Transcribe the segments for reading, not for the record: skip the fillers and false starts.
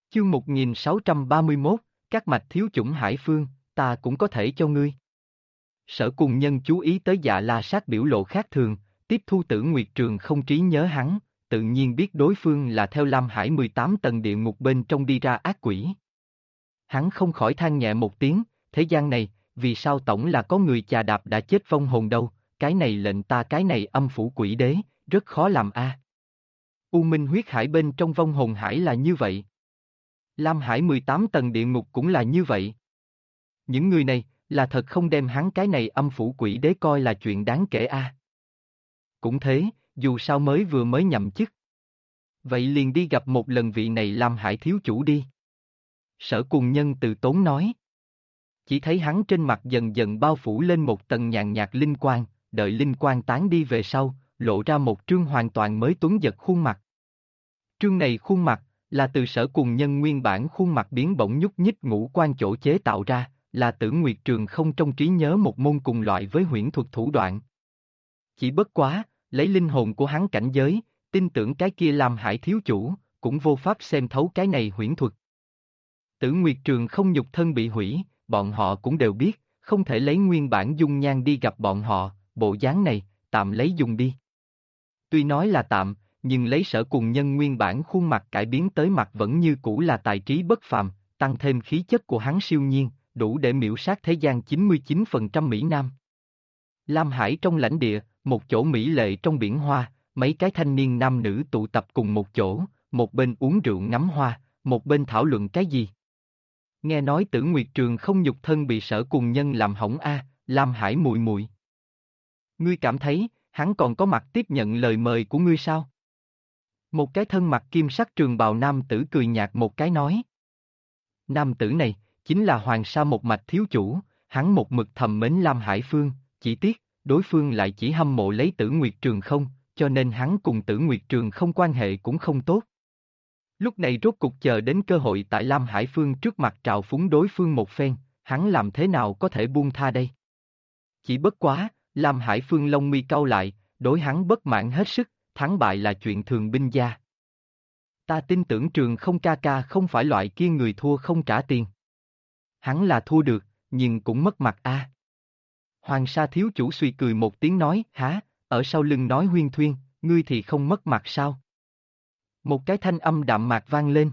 Chương 1631, các mạch thiếu chủng hải phương, ta cũng có thể cho ngươi. Sở Cùng Nhân chú ý tới Dạ La Sát biểu lộ khác thường, tiếp thu Tử Nguyệt Trường không trí nhớ hắn, tự nhiên biết đối phương là theo Lam Hải 18 tầng địa ngục bên trong đi ra ác quỷ. Hắn không khỏi than nhẹ một tiếng, thế gian này, vì sao tổng là có người chà đạp đã chết vong hồn đâu, cái này lệnh ta cái này âm phủ quỷ đế, rất khó làm a. U Minh huyết hải bên trong vong hồn hải là như vậy. Lam Hải 18 tầng địa ngục cũng là như vậy. Những người này, là thật không đem hắn cái này âm phủ quỷ đế coi là chuyện đáng kể a. Cũng thế, dù sao vừa mới nhậm chức. Vậy liền đi gặp một lần vị này Lam Hải thiếu chủ đi. Sở Cùng Nhân từ tốn nói. Chỉ thấy hắn trên mặt dần dần bao phủ lên một tầng nhàn nhạt linh quang, đợi linh quang tán đi về sau, lộ ra một trương hoàn toàn mới tuấn giật khuôn mặt. Trương này khuôn mặt, là từ Sở Cùng Nhân nguyên bản khuôn mặt biến bỗng nhúc nhích ngũ quan chỗ chế tạo ra, là Tử Nguyệt Trường không trong trí nhớ một môn cùng loại với huyễn thuật thủ đoạn. Chỉ bất quá, lấy linh hồn của hắn cảnh giới, tin tưởng cái kia Lam Hải thiếu chủ, cũng vô pháp xem thấu cái này huyễn thuật. Tử Nguyệt Trường không nhục thân bị hủy, bọn họ cũng đều biết, không thể lấy nguyên bản dung nhan đi gặp bọn họ, bộ dáng này, tạm lấy dùng đi. Tuy nói là tạm, nhưng lấy Sở Cùng Nhân nguyên bản khuôn mặt cải biến tới mặt vẫn như cũ là tài trí bất phàm, tăng thêm khí chất của hắn siêu nhiên, đủ để miễu sát thế gian 99% Mỹ Nam. Lam Hải trong lãnh địa, một chỗ mỹ lệ trong biển hoa, mấy cái thanh niên nam nữ tụ tập cùng một chỗ, một bên uống rượu ngắm hoa, một bên thảo luận cái gì. Nghe nói Tử Nguyệt Trường không nhục thân bị Sở Cùng Nhân làm hỏng Lam Hải muội muội. Ngươi cảm thấy, hắn còn có mặt tiếp nhận lời mời của ngươi sao? Một cái thân mặc kim sắc trường bào nam tử cười nhạt một cái nói. Nam tử này, chính là Hoàng Sa một mạch thiếu chủ, hắn một mực thầm mến Lam Hải Phương, chỉ tiếc, đối phương lại chỉ hâm mộ lấy Tử Nguyệt Trường không, cho nên hắn cùng Tử Nguyệt Trường không quan hệ cũng không tốt. Lúc này rốt cục chờ đến cơ hội tại Lam Hải Phương trước mặt trào phúng đối phương một phen, hắn làm thế nào có thể buông tha đây? Chỉ bất quá, Lam Hải Phương lông mi cau lại, đối hắn bất mãn hết sức, thắng bại là chuyện thường binh gia. Ta tin tưởng Trường không ca ca không phải loại kia người thua không trả tiền. Hắn là thua được, nhưng cũng mất mặt Hoàng Sa thiếu chủ suy cười một tiếng nói, hả, ở sau lưng nói huyên thuyên, ngươi thì không mất mặt sao? Một cái thanh âm đạm mạc vang lên.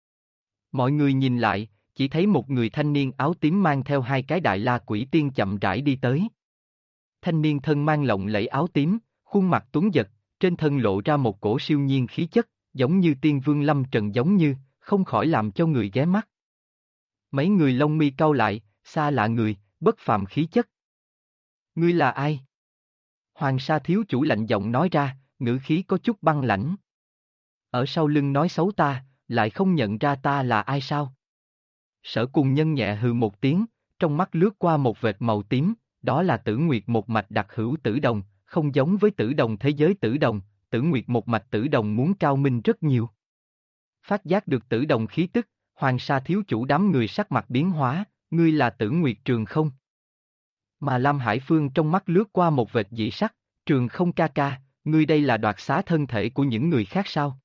Mọi người nhìn lại, chỉ thấy một người thanh niên áo tím mang theo hai cái đại la quỷ tiên chậm rãi đi tới. Thanh niên thân mang lộng lẫy áo tím, khuôn mặt tuấn giật, trên thân lộ ra một cổ siêu nhiên khí chất, giống như tiên vương lâm trần giống như, không khỏi làm cho người ghé mắt. Mấy người lông mi cau lại, xa lạ người, bất phàm khí chất. Ngươi là ai? Hoàng Sa thiếu chủ lạnh giọng nói ra, ngữ khí có chút băng lãnh. Ở sau lưng nói xấu ta, lại không nhận ra ta là ai sao? Sở Cùng Nhân nhẹ hừ một tiếng, trong mắt lướt qua một vệt màu tím, đó là Tử Nguyệt một mạch đặc hữu tử đồng, không giống với tử đồng thế giới tử đồng, Tử Nguyệt một mạch tử đồng muốn cao minh rất nhiều. Phát giác được tử đồng khí tức, Hoàng Sa thiếu chủ đám người sắc mặt biến hóa, ngươi là Tử Nguyệt Trường không? Mà Lam Hải Phương trong mắt lướt qua một vệt dị sắc, Trường không ca ca, ngươi đây là đoạt xá thân thể của những người khác sao?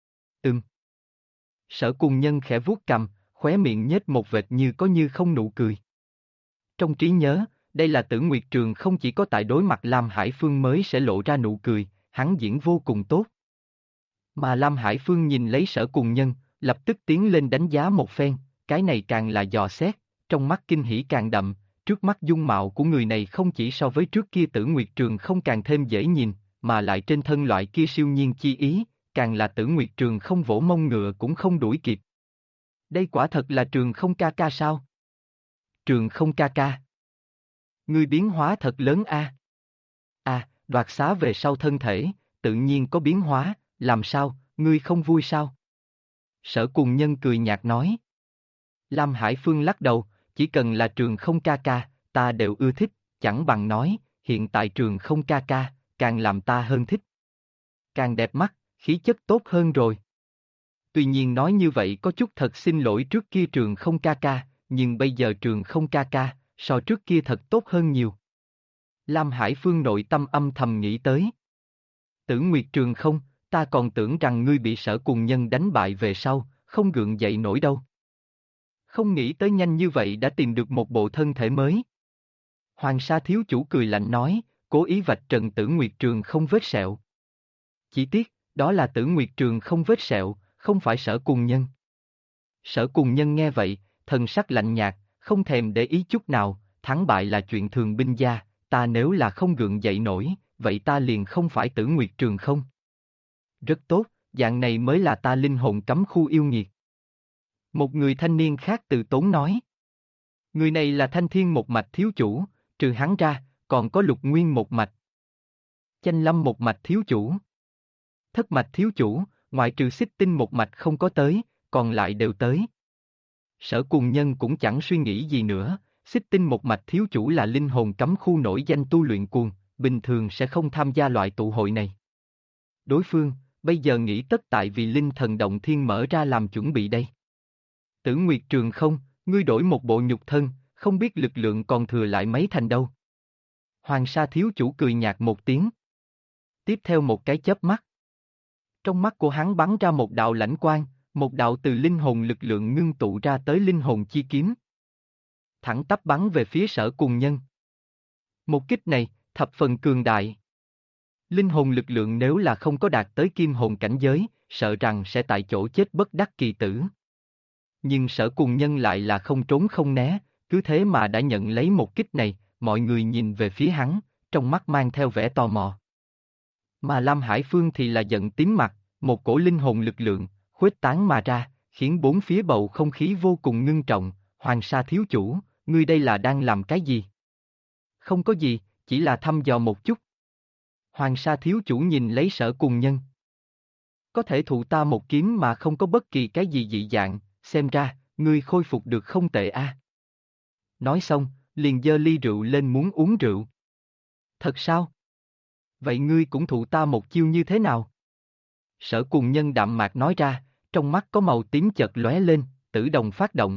Sở Cùng Nhân khẽ vuốt cằm, khóe miệng nhếch một vệt như có như không nụ cười. Trong trí nhớ, đây là Tử Nguyệt Trường không chỉ có tại đối mặt Lam Hải Phương mới sẽ lộ ra nụ cười, hắn diễn vô cùng tốt. Mà Lam Hải Phương nhìn lấy Sở Cùng Nhân, lập tức tiến lên đánh giá một phen, cái này càng là dò xét, trong mắt kinh hỉ càng đậm, trước mắt dung mạo của người này không chỉ so với trước kia Tử Nguyệt Trường không càng thêm dễ nhìn, mà lại trên thân loại kia siêu nhiên chi ý, càng là Tử Nguyệt Trường không vỗ mông ngựa cũng không đuổi kịp. Đây quả thật là Trường không ca ca sao? Trường không ca ca. Ngươi biến hóa thật lớn đoạt xá về sau thân thể, tự nhiên có biến hóa, làm sao, ngươi không vui sao? Sở Cùng Nhân cười nhạt nói. Lam Hải Phương lắc đầu, chỉ cần là Trường không ca ca, ta đều ưa thích, chẳng bằng nói, hiện tại Trường không ca ca, càng làm ta hơn thích. Càng đẹp mắt, khí chất tốt hơn rồi. Tuy nhiên nói như vậy có chút thật xin lỗi trước kia Trường không ca ca, nhưng bây giờ Trường không ca ca, so trước kia thật tốt hơn nhiều. Lam Hải Phương nội tâm âm thầm nghĩ tới. Tử Nguyệt Trường không, ta còn tưởng rằng ngươi bị Sở Cùng Nhân đánh bại về sau, không gượng dậy nổi đâu. Không nghĩ tới nhanh như vậy đã tìm được một bộ thân thể mới. Hoàng Sa thiếu chủ cười lạnh nói, cố ý vạch trần Tử Nguyệt Trường không vết sẹo. Chỉ tiếc, đó là Tử Nguyệt Trường không vết sẹo, không phải Sở Cùng Nhân. Sở Cùng Nhân nghe vậy, thần sắc lạnh nhạt, không thèm để ý chút nào, thắng bại là chuyện thường binh gia, ta nếu là không gượng dậy nổi, vậy ta liền không phải Tử Nguyệt Trường không. Rất tốt, dạng này mới là ta linh hồn cấm khu yêu nghiệt. Một người thanh niên khác từ tốn nói. Người này là Thanh Thiên một mạch thiếu chủ, trừ hắn ra, còn có Lục Nguyên một mạch. Chanh Lâm một mạch thiếu chủ. Thất mạch thiếu chủ, ngoại trừ Xích Tinh một mạch không có tới, còn lại đều tới. Sở Cùng Nhân cũng chẳng suy nghĩ gì nữa, Xích Tinh một mạch thiếu chủ là linh hồn cấm khu nổi danh tu luyện cuồng, bình thường sẽ không tham gia loại tụ hội này. Đối phương, bây giờ nghĩ tất tại vì linh thần động thiên mở ra làm chuẩn bị đây. Tử Nguyệt Trường không, ngươi đổi một bộ nhục thân, không biết lực lượng còn thừa lại mấy thành đâu. Hoàng Sa thiếu chủ cười nhạt một tiếng. Tiếp theo một cái chớp mắt. Trong mắt của hắn bắn ra một đạo lãnh quang, một đạo từ linh hồn lực lượng ngưng tụ ra tới linh hồn chi kiếm. Thẳng tắp bắn về phía Sở Cùng Nhân. Một kích này, thập phần cường đại. Linh hồn lực lượng nếu là không có đạt tới kim hồn cảnh giới, sợ rằng sẽ tại chỗ chết bất đắc kỳ tử. Nhưng Sở Cùng Nhân lại là không trốn không né, cứ thế mà đã nhận lấy một kích này, mọi người nhìn về phía hắn, trong mắt mang theo vẻ tò mò. Mà Lam Hải Phương thì là giận tím mặt, một cổ linh hồn lực lượng, khuếch tán mà ra, khiến bốn phía bầu không khí vô cùng ngưng trọng. Hoàng Sa thiếu chủ, ngươi đây là đang làm cái gì? Không có gì, chỉ là thăm dò một chút. Hoàng Sa thiếu chủ nhìn lấy Sở Cùng Nhân. Có thể thụ ta một kiếm mà không có bất kỳ cái gì dị dạng, xem ra, ngươi khôi phục được không tệ a. Nói xong, liền giơ ly rượu lên muốn uống rượu. Thật sao? Vậy ngươi cũng thụ ta một chiêu như thế nào? Sở Cùng Nhân đạm mạc nói ra, trong mắt có màu tím chợt lóe lên, tử đồng phát động.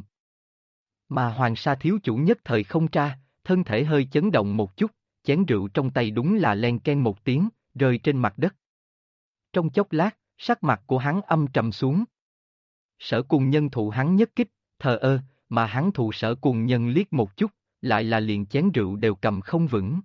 Mà Hoàng Sa thiếu chủ nhất thời không tra, thân thể hơi chấn động một chút, chén rượu trong tay đúng là len ken một tiếng, rơi trên mặt đất. Trong chốc lát, sắc mặt của hắn âm trầm xuống. Sở Cùng Nhân thụ hắn nhất kích, thờ ơ, mà hắn thụ Sở Cùng Nhân liếc một chút, lại là liền chén rượu đều cầm không vững.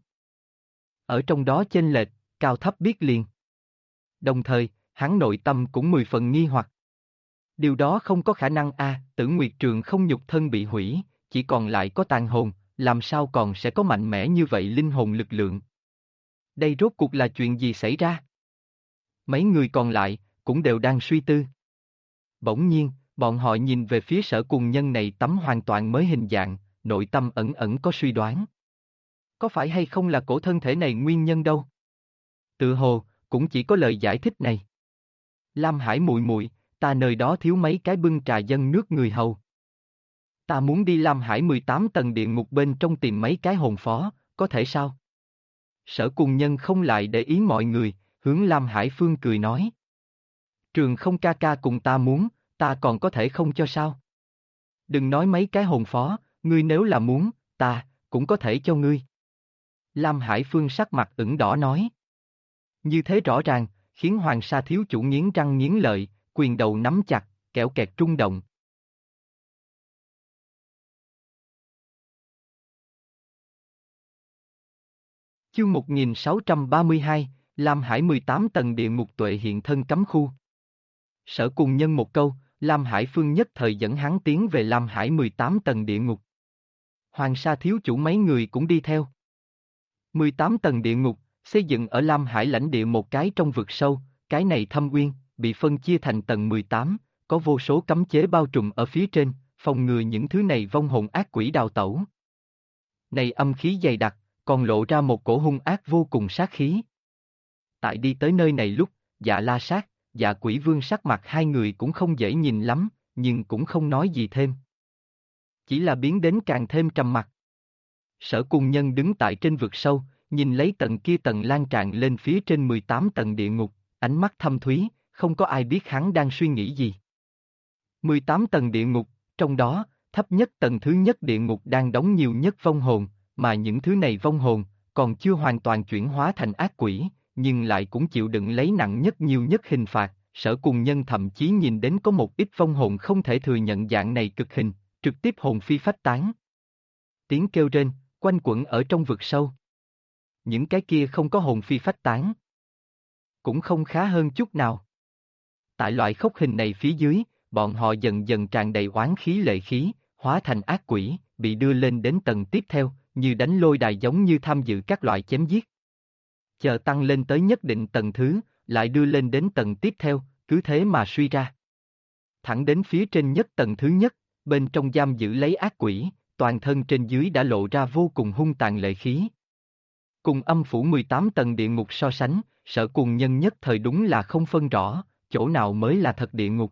Ở trong đó chênh lệch, cao thấp biết liền. Đồng thời, hắn nội tâm cũng 10 phần nghi hoặc. Điều đó không có khả năng a, Tử Nguyệt Trường không nhục thân bị hủy, chỉ còn lại có tàn hồn, làm sao còn sẽ có mạnh mẽ như vậy linh hồn lực lượng. Đây rốt cuộc là chuyện gì xảy ra? Mấy người còn lại, cũng đều đang suy tư. Bỗng nhiên, bọn họ nhìn về phía Sở Cùng Nhân này tấm hoàn toàn mới hình dạng, nội tâm ẩn ẩn có suy đoán. Có phải hay không là cổ thân thể này nguyên nhân đâu? Tự hồ, cũng chỉ có lời giải thích này. Lam Hải muội muội, ta nơi đó thiếu mấy cái bưng trà dâng nước người hầu. Ta muốn đi Lam Hải 18 tầng địa ngục bên trong tìm mấy cái hồn phó, có thể sao? Sở Cùng Nhân không lại để ý mọi người, hướng Lam Hải Phương cười nói. Trường không ca ca cùng ta muốn, ta còn có thể không cho sao? Đừng nói mấy cái hồn phó, ngươi nếu là muốn, ta, cũng có thể cho ngươi. Lam Hải Phương sắc mặt ửng đỏ nói. Như thế rõ ràng, khiến Hoàng Sa thiếu chủ nghiến răng nghiến lợi, quyền đầu nắm chặt, kẽo kẹt rung động. Chương 1632, Lam Hải 18 tầng địa ngục tuệ hiện thân cấm khu. Sở Cùng Nhân một câu, Lam Hải Phương nhất thời dẫn hắn tiến về Lam Hải 18 tầng địa ngục. Hoàng Sa thiếu chủ mấy người cũng đi theo. 18 tầng địa ngục, xây dựng ở Lam Hải lãnh địa một cái trong vực sâu, cái này thâm uyên, bị phân chia thành tầng 18, có vô số cấm chế bao trùm ở phía trên, phòng ngừa những thứ này vong hồn ác quỷ đào tẩu. Này âm khí dày đặc, còn lộ ra một cổ hung ác vô cùng sát khí. Tại đi tới nơi này lúc, Dạ La Sát, Dạ Quỷ Vương sắc mặt hai người cũng không dễ nhìn lắm, nhưng cũng không nói gì thêm. Chỉ là biến đến càng thêm trầm mặc. Sở Cùng Nhân đứng tại trên vực sâu, nhìn lấy tầng kia tầng lan tràn lên phía trên 18 tầng địa ngục, ánh mắt thâm thúy, không có ai biết hắn đang suy nghĩ gì. 18 tầng địa ngục, trong đó, thấp nhất tầng thứ nhất địa ngục đang đóng nhiều nhất vong hồn, mà những thứ này vong hồn, còn chưa hoàn toàn chuyển hóa thành ác quỷ, nhưng lại cũng chịu đựng lấy nặng nhất nhiều nhất hình phạt, Sở Cùng Nhân thậm chí nhìn đến có một ít vong hồn không thể thừa nhận dạng này cực hình, trực tiếp hồn phi phách tán. Tiếng kêu rên, quanh quẩn ở trong vực sâu. Những cái kia không có hồn phi phách tán. Cũng không khá hơn chút nào. Tại loại khốc hình này phía dưới, bọn họ dần dần tràn đầy oán khí lệ khí, hóa thành ác quỷ, bị đưa lên đến tầng tiếp theo, như đánh lôi đài giống như tham dự các loại chém giết. Chờ tăng lên tới nhất định tầng thứ, lại đưa lên đến tầng tiếp theo, cứ thế mà suy ra. Thẳng đến phía trên nhất tầng thứ nhất, bên trong giam giữ lấy ác quỷ, toàn thân trên dưới đã lộ ra vô cùng hung tàn lệ khí. Cùng âm phủ 18 tầng địa ngục so sánh, Sở Cùng Nhân nhất thời đúng là không phân rõ, chỗ nào mới là thật địa ngục.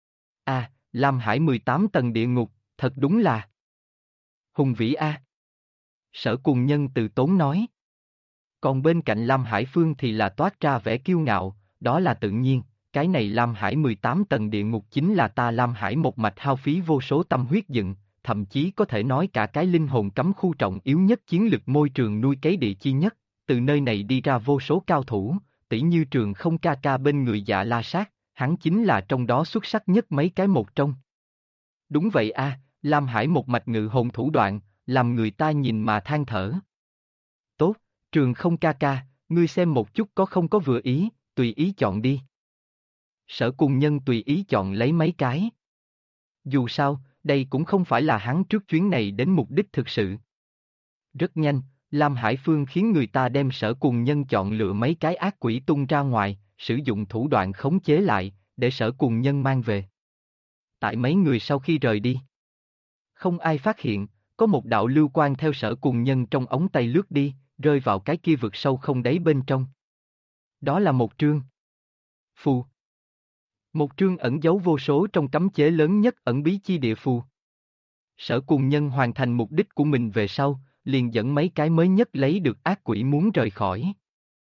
À, Lam Hải 18 tầng địa ngục, thật đúng là hùng vĩ a. Sở Cùng Nhân từ tốn nói. Còn bên cạnh Lam Hải Phương thì là toát ra vẻ kiêu ngạo, đó là tự nhiên, cái này Lam Hải 18 tầng địa ngục chính là ta Lam Hải một mạch hao phí vô số tâm huyết dựng, thậm chí có thể nói cả cái linh hồn cấm khu trọng yếu nhất chiến lực môi trường nuôi cấy địa chi nhất, từ nơi này đi ra vô số cao thủ, tỷ như Trường Không ca ca bên người Dạ La Sát, hắn chính là trong đó xuất sắc nhất mấy cái một trong. Đúng vậy a, Lam Hải một mạch ngự hồn thủ đoạn, làm người ta nhìn mà than thở. Tốt, Trường Không ca ca, ngươi xem một chút có không có vừa ý, tùy ý chọn đi. Sở Cùng Nhân tùy ý chọn lấy mấy cái. Dù sao, đây cũng không phải là hắn trước chuyến này đến mục đích thực sự. Rất nhanh, Lam Hải Phương khiến người ta đem Sở Cùng Nhân chọn lựa mấy cái ác quỷ tung ra ngoài, sử dụng thủ đoạn khống chế lại, để Sở Cùng Nhân mang về. Tại mấy người sau khi rời đi, không ai phát hiện, có một đạo lưu quang theo Sở Cùng Nhân trong ống tay lướt đi, rơi vào cái kia vực sâu không đáy bên trong. Đó là một trương phù. Một trương ẩn giấu vô số trong cấm chế lớn nhất ẩn bí chi địa phù. Sở Cùng Nhân hoàn thành mục đích của mình về sau, liền dẫn mấy cái mới nhất lấy được ác quỷ muốn rời khỏi.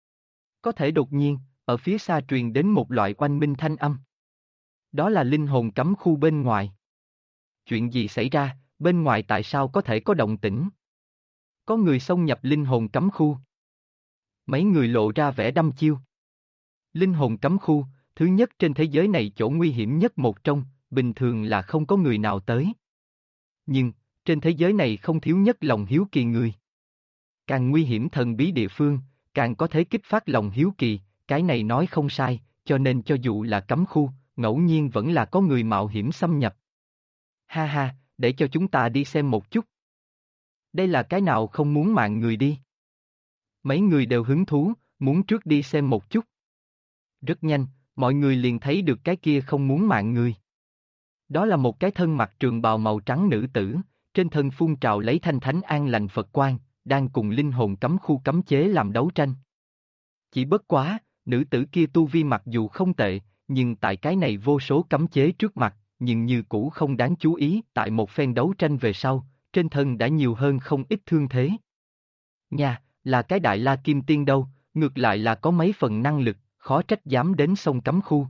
Có thể đột nhiên, ở phía xa truyền đến một loại oanh minh thanh âm. Đó là linh hồn cấm khu bên ngoài. Chuyện gì xảy ra, bên ngoài tại sao có thể có động tĩnh? Có người xông nhập linh hồn cấm khu. Mấy người lộ ra vẻ đăm chiêu. Linh hồn cấm khu, thứ nhất trên thế giới này chỗ nguy hiểm nhất một trong, bình thường là không có người nào tới. Nhưng, trên thế giới này không thiếu nhất lòng hiếu kỳ người. Càng nguy hiểm thần bí địa phương, càng có thể kích phát lòng hiếu kỳ, cái này nói không sai, cho nên cho dù là cấm khu, ngẫu nhiên vẫn là có người mạo hiểm xâm nhập. Ha ha, để cho chúng ta đi xem một chút. Đây là cái nào không muốn mạng người đi. Mấy người đều hứng thú, muốn trước đi xem một chút. Rất nhanh, mọi người liền thấy được cái kia không muốn mạng người. Đó là một cái thân mặc trường bào màu trắng nữ tử, trên thân phun trào lấy thanh thánh an lành Phật quang, đang cùng linh hồn cấm khu cấm chế làm đấu tranh. Chỉ bất quá, nữ tử kia tu vi mặc dù không tệ, nhưng tại cái này vô số cấm chế trước mặt, nhưng như cũ không đáng chú ý, tại một phen đấu tranh về sau, trên thân đã nhiều hơn không ít thương thế. Nha, là cái Đại La Kim Tiên đâu, ngược lại là có mấy phần năng lực, khó trách dám đến sông cấm khu.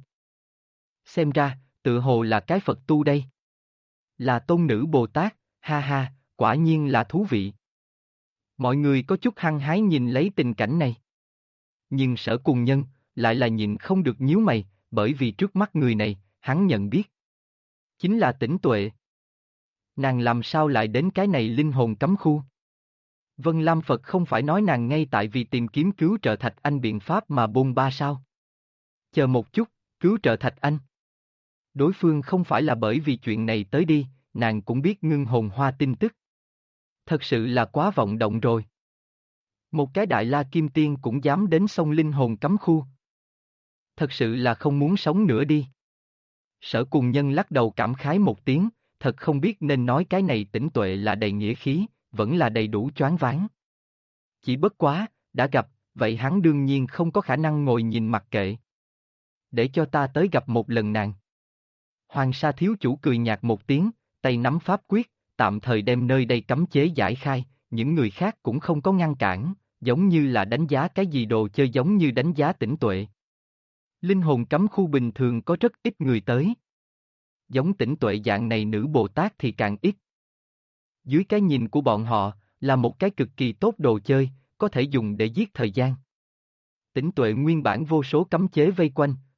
Xem ra, tự hồ là cái Phật tu đây. Là tôn nữ Bồ Tát, ha ha, quả nhiên là thú vị. Mọi người có chút hăng hái nhìn lấy tình cảnh này. Nhưng Sở Cùng Nhân, lại là nhìn không được nhíu mày, bởi vì trước mắt người này, hắn nhận biết. Chính là Tĩnh Tuệ. Nàng làm sao lại đến cái này linh hồn cấm khu? Vân Lam Phật không phải nói nàng ngay tại vì tìm kiếm cứu trợ Thạch Anh biện pháp mà bôn ba sao? Chờ một chút, cứu trợ Thạch Anh. Đối phương không phải là bởi vì chuyện này tới đi, nàng cũng biết ngưng hồn hoa tin tức. Thật sự là quá vọng động rồi. Một cái Đại La Kim Tiên cũng dám đến sông linh hồn cấm khu. Thật sự là không muốn sống nữa đi. Sở Cùng Nhân lắc đầu cảm khái một tiếng, thật không biết nên nói cái này Tĩnh Tuệ là đầy nghĩa khí, vẫn là đầy đủ choáng váng. Chỉ bất quá, đã gặp, vậy hắn đương nhiên không có khả năng ngồi nhìn mặc kệ. Để cho ta tới gặp một lần nàng. Hoàng Sa thiếu chủ cười nhạt một tiếng, tay nắm pháp quyết, tạm thời đem nơi đây cấm chế giải khai, những người khác cũng không có ngăn cản, giống như là đánh giá cái gì đồ chơi giống như đánh giá Tĩnh Tuệ. Linh hồn cấm khu bình thường có rất ít người tới. Giống Tĩnh Tuệ dạng này nữ Bồ Tát thì càng ít. Dưới cái nhìn của bọn họ, là một cái cực kỳ tốt đồ chơi, có thể dùng để giết thời gian. Tĩnh Tuệ nguyên bản vô số cấm chế vây quanh,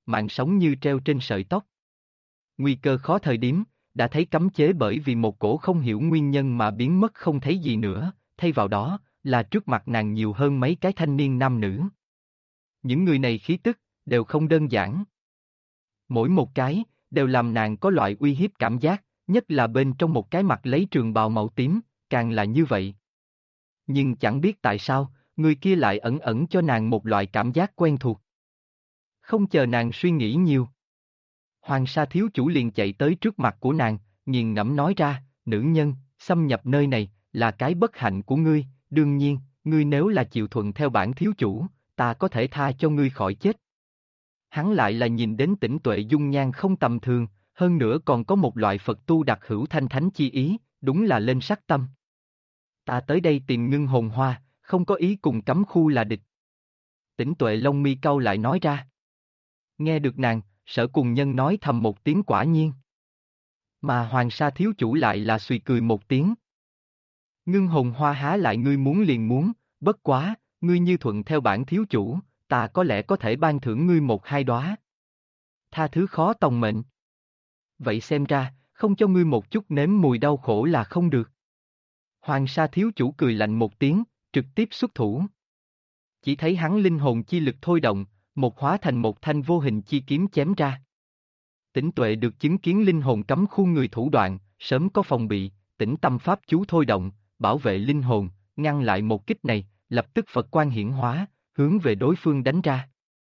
mạng sống như treo trên sợi tóc. Nguy cơ khó thời điểm, đã thấy cấm chế bởi vì một cổ không hiểu nguyên nhân mà biến mất không thấy gì nữa, thay vào đó, là trước mặt nàng nhiều hơn mấy cái thanh niên nam nữ. Những người này khí tức, đều không đơn giản. Mỗi một cái, đều làm nàng có loại uy hiếp cảm giác, nhất là bên trong một cái mặt lấy trường bào màu tím, càng là như vậy. Nhưng chẳng biết tại sao, người kia lại ẩn ẩn cho nàng một loại cảm giác quen thuộc. Không chờ nàng suy nghĩ nhiều. Hoàng Sa thiếu chủ liền chạy tới trước mặt của nàng, nghiền ngẫm nói ra, nữ nhân, xâm nhập nơi này, là cái bất hạnh của ngươi, đương nhiên, ngươi nếu là chịu thuận theo bản thiếu chủ, ta có thể tha cho ngươi khỏi chết. Hắn lại là nhìn đến Tĩnh Tuệ dung nhan không tầm thường, hơn nữa còn có một loại Phật tu đặc hữu thanh thánh chi ý, đúng là lên sắc tâm. Ta tới đây tìm Ngưng Hồn Hoa, không có ý cùng cấm khu là địch. Tĩnh Tuệ lông mi cau lại nói ra. Nghe được nàng, Sở Cùng Nhân nói thầm một tiếng quả nhiên. Mà Hoàng Sa thiếu chủ lại là suy cười một tiếng. Ngưng Hồn Hoa há lại ngươi muốn liền muốn, bất quá, ngươi như thuận theo bản thiếu chủ, ta có lẽ có thể ban thưởng ngươi một hai đóa. Tha thứ khó tòng mệnh. Vậy xem ra, không cho ngươi một chút nếm mùi đau khổ là không được. Hoàng Sa thiếu chủ cười lạnh một tiếng, trực tiếp xuất thủ. Chỉ thấy hắn linh hồn chi lực thôi động, một hóa thành một thanh vô hình chi kiếm chém ra. Tĩnh Tuệ được chứng kiến linh hồn cấm khu người thủ đoạn, sớm có phòng bị, tĩnh tâm pháp chú thôi động, bảo vệ linh hồn, ngăn lại một kích này, lập tức Phật quan hiển hóa, hướng về đối phương đánh ra.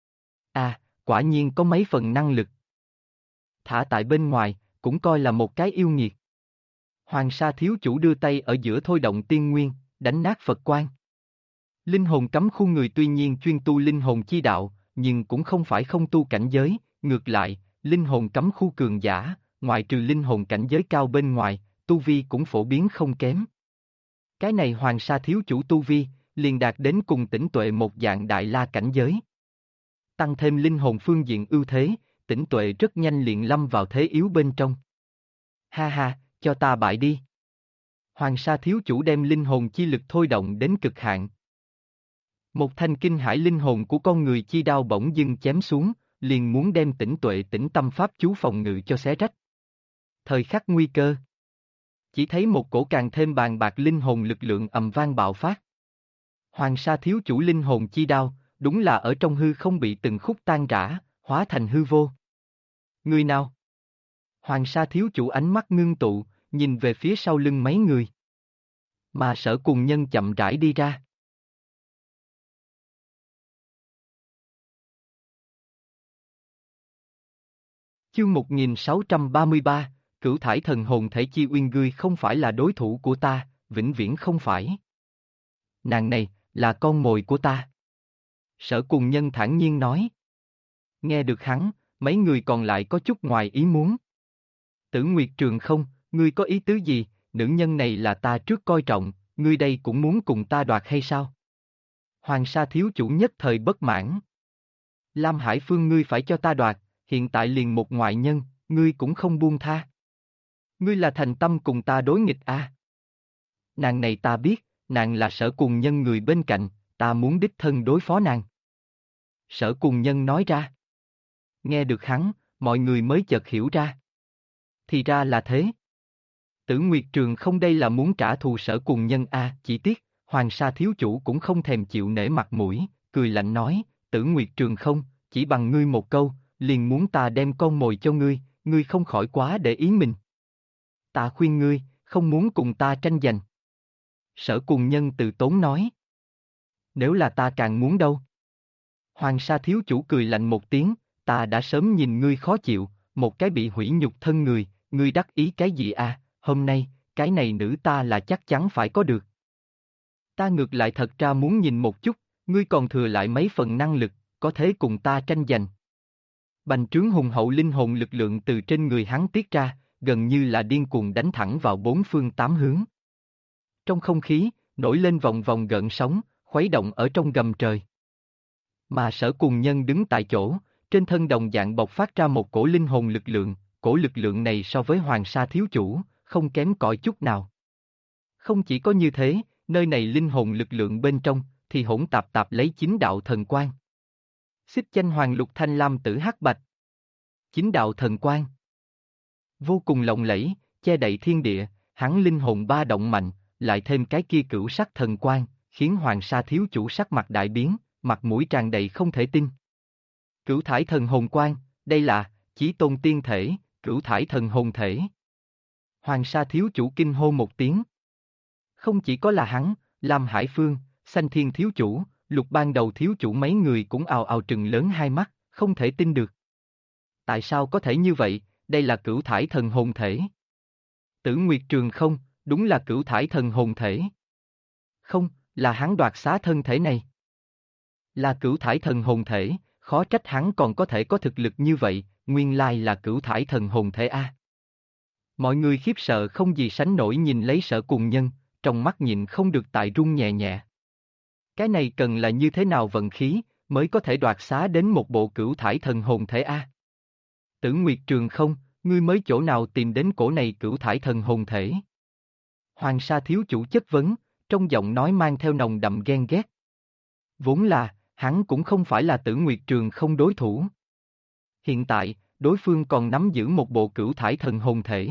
Quả nhiên có mấy phần năng lực. Thả tại bên ngoài, cũng coi là một cái yêu nghiệt. Hoàng Sa thiếu chủ đưa tay ở giữa thôi động tiên nguyên, đánh nát Phật quan. Linh hồn cấm khu người tuy nhiên chuyên tu linh hồn chi đạo, nhưng cũng không phải không tu cảnh giới, ngược lại, linh hồn cấm khu cường giả, ngoại trừ linh hồn cảnh giới cao bên ngoài, tu vi cũng phổ biến không kém. Cái này Hoàng Sa thiếu chủ tu vi, liền đạt đến cùng Tĩnh Tuệ một dạng đại la cảnh giới. Tăng thêm linh hồn phương diện ưu thế, Tĩnh Tuệ rất nhanh liền lâm vào thế yếu bên trong. Ha ha, cho ta bại đi. Hoàng Sa thiếu chủ đem linh hồn chi lực thôi động đến cực hạn. Một thanh kinh hải linh hồn của con người chi đao bỗng dưng chém xuống, liền muốn đem Tĩnh Tuệ tĩnh tâm pháp chú phòng ngự cho xé rách. Thời khắc nguy cơ. Chỉ thấy một cổ càng thêm bàn bạc linh hồn lực lượng ầm vang bạo phát. Hoàng Sa thiếu chủ linh hồn chi đao, đúng là ở trong hư không bị từng khúc tan rã, hóa thành hư vô. Người nào? Hoàng Sa thiếu chủ ánh mắt ngưng tụ, nhìn về phía sau lưng mấy người. Mà Sở Cùng Nhân chậm rãi đi ra. Chương 1633, Cửu Thải Thần Hồn Thể Chi Uyên Ngươi không phải là đối thủ của ta, vĩnh viễn không phải. Nàng này, là con mồi của ta. Sở Cùng Nhân thản nhiên nói. Nghe được hắn, mấy người còn lại có chút ngoài ý muốn. Tử Nguyệt Trường không, ngươi có ý tứ gì, nữ nhân này là ta trước coi trọng, ngươi đây cũng muốn cùng ta đoạt hay sao? Hoàng Sa thiếu chủ nhất thời bất mãn. Lam Hải Phương ngươi phải cho ta đoạt, hiện tại liền một ngoại nhân, ngươi cũng không buông tha. Ngươi là thành tâm cùng ta đối nghịch à? Nàng này ta biết, nàng là Sở Cùng Nhân người bên cạnh, ta muốn đích thân đối phó nàng. Sở Cùng Nhân nói ra. Nghe được hắn, mọi người mới chợt hiểu ra. Thì ra là thế. Tử Nguyệt Trường không đây là muốn trả thù Sở Cùng Nhân à, chỉ tiếc, Hoàng Sa thiếu chủ cũng không thèm chịu nể mặt mũi, cười lạnh nói, Tử Nguyệt Trường không, chỉ bằng ngươi một câu, liền muốn ta đem con mồi cho ngươi không khỏi quá để ý mình. Ta khuyên ngươi, không muốn cùng ta tranh giành. Sở Cùng Nhân từ tốn nói. Nếu là ta càng muốn đâu. Hoàng Sa thiếu chủ cười lạnh một tiếng, ta đã sớm nhìn ngươi khó chịu, một cái bị hủy nhục thân người, ngươi đắc ý cái gì à, hôm nay, cái này nữ ta là chắc chắn phải có được. Ta ngược lại thật ra muốn nhìn một chút, ngươi còn thừa lại mấy phần năng lực, có thế cùng ta tranh giành. Bành trướng hùng hậu linh hồn lực lượng từ trên người hắn tiết ra, gần như là điên cuồng đánh thẳng vào bốn phương tám hướng. Trong không khí, nổi lên vòng vòng gợn sóng, khuấy động ở trong gầm trời. Mà Sở Cùng Nhân đứng tại chỗ, trên thân đồng dạng bộc phát ra một cổ linh hồn lực lượng, cổ lực lượng này so với Hoàng Sa thiếu chủ, không kém cỏi chút nào. Không chỉ có như thế, nơi này linh hồn lực lượng bên trong, thì hỗn tạp tạp lấy 9 đạo thần quang. Xích Chanh Hoàng Lục Thanh Lam Tử Hắc Bạch, Chính đạo thần quang. Vô cùng lộng lẫy, che đậy thiên địa, hắn linh hồn ba động mạnh, lại thêm cái kia cửu sắc thần quang, khiến Hoàng Sa thiếu chủ sắc mặt đại biến, mặt mũi tràn đầy không thể tin. Cửu thải thần hồn quang, đây là Chí Tôn tiên thể, cửu thải thần hồn thể. Hoàng Sa thiếu chủ kinh hô một tiếng. Không chỉ có là hắn, Lam Hải Phương, Xanh Thiên thiếu chủ, Lục Ban Đầu thiếu chủ mấy người cũng ào ào trừng lớn hai mắt, không thể tin được. Tại sao có thể như vậy, đây là cửu thải thần hồn thể. Tử Nguyệt Trường không, đúng là cửu thải thần hồn thể. Không, là hắn đoạt xá thân thể này. Là cửu thải thần hồn thể, khó trách hắn còn có thể có thực lực như vậy, nguyên lai là cửu thải thần hồn thể A. Mọi người khiếp sợ không gì sánh nổi nhìn lấy Sở Cùng Nhân, trong mắt nhìn không được tại run nhẹ nhẹ. Cái này cần là như thế nào vận khí, mới có thể đoạt xá đến một bộ cửu thải thần hồn thể A. Tử Nguyệt Trường không, ngươi mới chỗ nào tìm đến cổ này cửu thải thần hồn thể? Hoàng Sa thiếu chủ chất vấn, trong giọng nói mang theo nồng đậm ghen ghét. Vốn là, hắn cũng không phải là Tử Nguyệt Trường không đối thủ. Hiện tại, đối phương còn nắm giữ một bộ cửu thải thần hồn thể.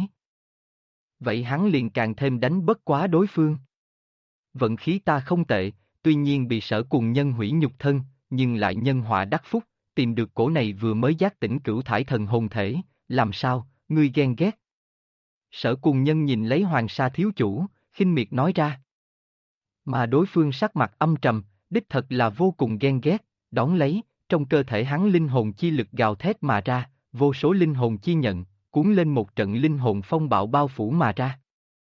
Vậy hắn liền càng thêm đánh bất quá đối phương. Vận khí ta không tệ, tuy nhiên bị Sở Cùng Nhân hủy nhục thân, nhưng lại nhân họa đắc phúc, tìm được cổ này vừa mới giác tỉnh cửu thải thần hồn thể, làm sao, ngươi ghen ghét. Sở Cùng Nhân nhìn lấy Hoàng Sa thiếu chủ, khinh miệt nói ra. Mà đối phương sắc mặt âm trầm, đích thật là vô cùng ghen ghét, đón lấy, trong cơ thể hắn linh hồn chi lực gào thét mà ra, vô số linh hồn chi nhận, cuốn lên một trận linh hồn phong bạo bao phủ mà ra.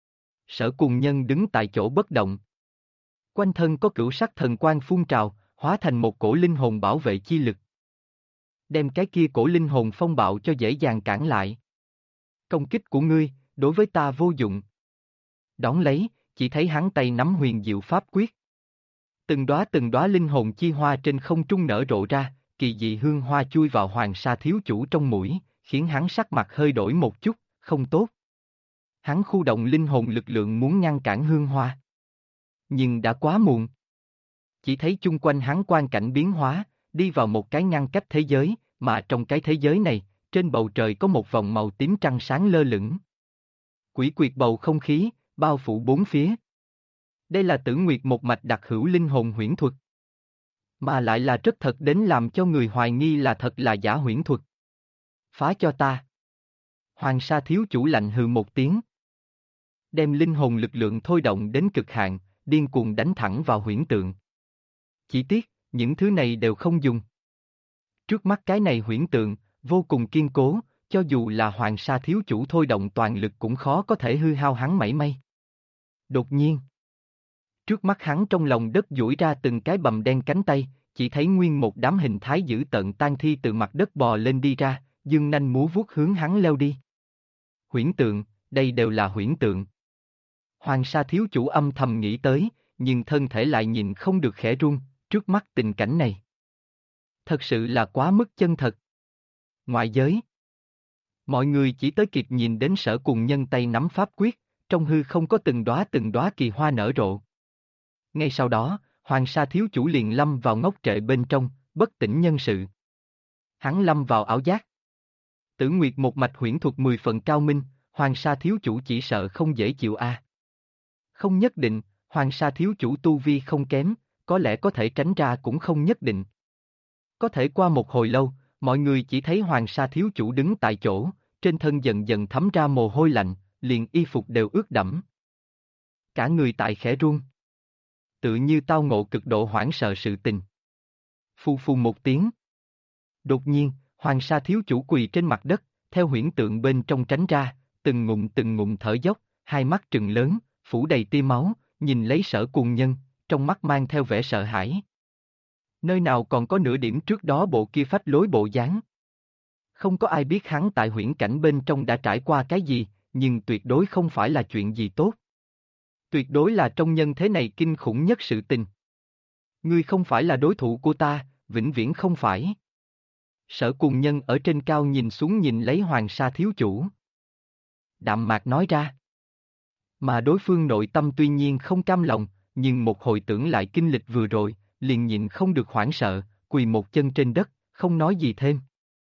Sở Cùng Nhân đứng tại chỗ bất động. Quanh thân có cửu sắc thần quang phun trào, hóa thành một cổ linh hồn bảo vệ chi lực. Đem cái kia cổ linh hồn phong bạo cho dễ dàng cản lại. Công kích của ngươi, đối với ta vô dụng. Đón lấy, chỉ thấy hắn tay nắm huyền diệu pháp quyết. Từng đóa linh hồn chi hoa trên không trung nở rộ ra, kỳ dị hương hoa chui vào Hoàng Sa thiếu chủ trong mũi, khiến hắn sắc mặt hơi đổi một chút, không tốt. Hắn khu động linh hồn lực lượng muốn ngăn cản hương hoa. Nhưng đã quá muộn. Chỉ thấy chung quanh hắn quang cảnh biến hóa, đi vào một cái ngăn cách thế giới, mà trong cái thế giới này, trên bầu trời có một vòng màu tím trăng sáng lơ lửng. Quỷ quyệt bầu không khí, bao phủ bốn phía. Đây là Tử Nguyệt một mạch đặc hữu linh hồn huyễn thuật. Mà lại là rất thật đến làm cho người hoài nghi là thật là giả huyễn thuật. Phá cho ta. Hoàng Sa thiếu chủ lạnh hừ một tiếng. Đem linh hồn lực lượng thôi động đến cực hạn, điên cuồng đánh thẳng vào huyễn tượng. Chỉ tiếc, những thứ này đều không dùng. Trước mắt cái này huyễn tượng, vô cùng kiên cố, cho dù là Hoàng Sa thiếu chủ thôi động toàn lực cũng khó có thể hư hao hắn mảy may. Đột nhiên, trước mắt hắn trong lòng đất duỗi ra từng cái bầm đen cánh tay, chỉ thấy nguyên một đám hình thái dữ tợn tang thi từ mặt đất bò lên đi ra, dương nanh múa vuốt hướng hắn leo đi. Huyễn tượng, đây đều là huyễn tượng. Hoàng Sa thiếu chủ âm thầm nghĩ tới, nhưng thân thể lại nhìn không được khẽ run, trước mắt tình cảnh này. Thật sự là quá mức chân thật. Ngoại giới. Mọi người chỉ tới kịp nhìn đến Sở Cùng Nhân tay nắm pháp quyết, trong hư không có từng đóa kỳ hoa nở rộ. Ngay sau đó, Hoàng Sa thiếu chủ liền lâm vào ngốc trệ bên trong, bất tỉnh nhân sự. Hắn lâm vào ảo giác. Tử Nguyệt một mạch huyễn thuật 10 phần cao minh, Hoàng Sa thiếu chủ chỉ sợ không dễ chịu a. Không nhất định, Hoàng Sa thiếu chủ tu vi không kém, có lẽ có thể tránh ra cũng không nhất định. Có thể qua một hồi lâu, mọi người chỉ thấy Hoàng Sa thiếu chủ đứng tại chỗ, trên thân dần dần thấm ra mồ hôi lạnh, liền y phục đều ướt đẫm. Cả người tại khẽ run. Tự như tao ngộ cực độ hoảng sợ sự tình. Phu phu một tiếng. Đột nhiên, Hoàng Sa thiếu chủ quỳ trên mặt đất, theo huyễn tượng bên trong tránh ra, từng ngụm thở dốc, hai mắt trừng lớn, phủ đầy tia máu, nhìn lấy Sở Cùng Nhân, trong mắt mang theo vẻ sợ hãi. Nơi nào còn có nửa điểm trước đó bộ kia phách lối bộ dáng. Không có ai biết hắn tại huyễn cảnh bên trong đã trải qua cái gì, nhưng tuyệt đối không phải là chuyện gì tốt. Tuyệt đối là trong nhân thế này kinh khủng nhất sự tình. Ngươi không phải là đối thủ của ta, vĩnh viễn không phải. Sở Cùng Nhân ở trên cao nhìn xuống nhìn lấy Hoàng Sa thiếu chủ. Đạm mạc nói ra. Mà đối phương nội tâm tuy nhiên không cam lòng, nhưng một hồi tưởng lại kinh lịch vừa rồi, liền nhịn không được hoảng sợ, quỳ một chân trên đất, không nói gì thêm.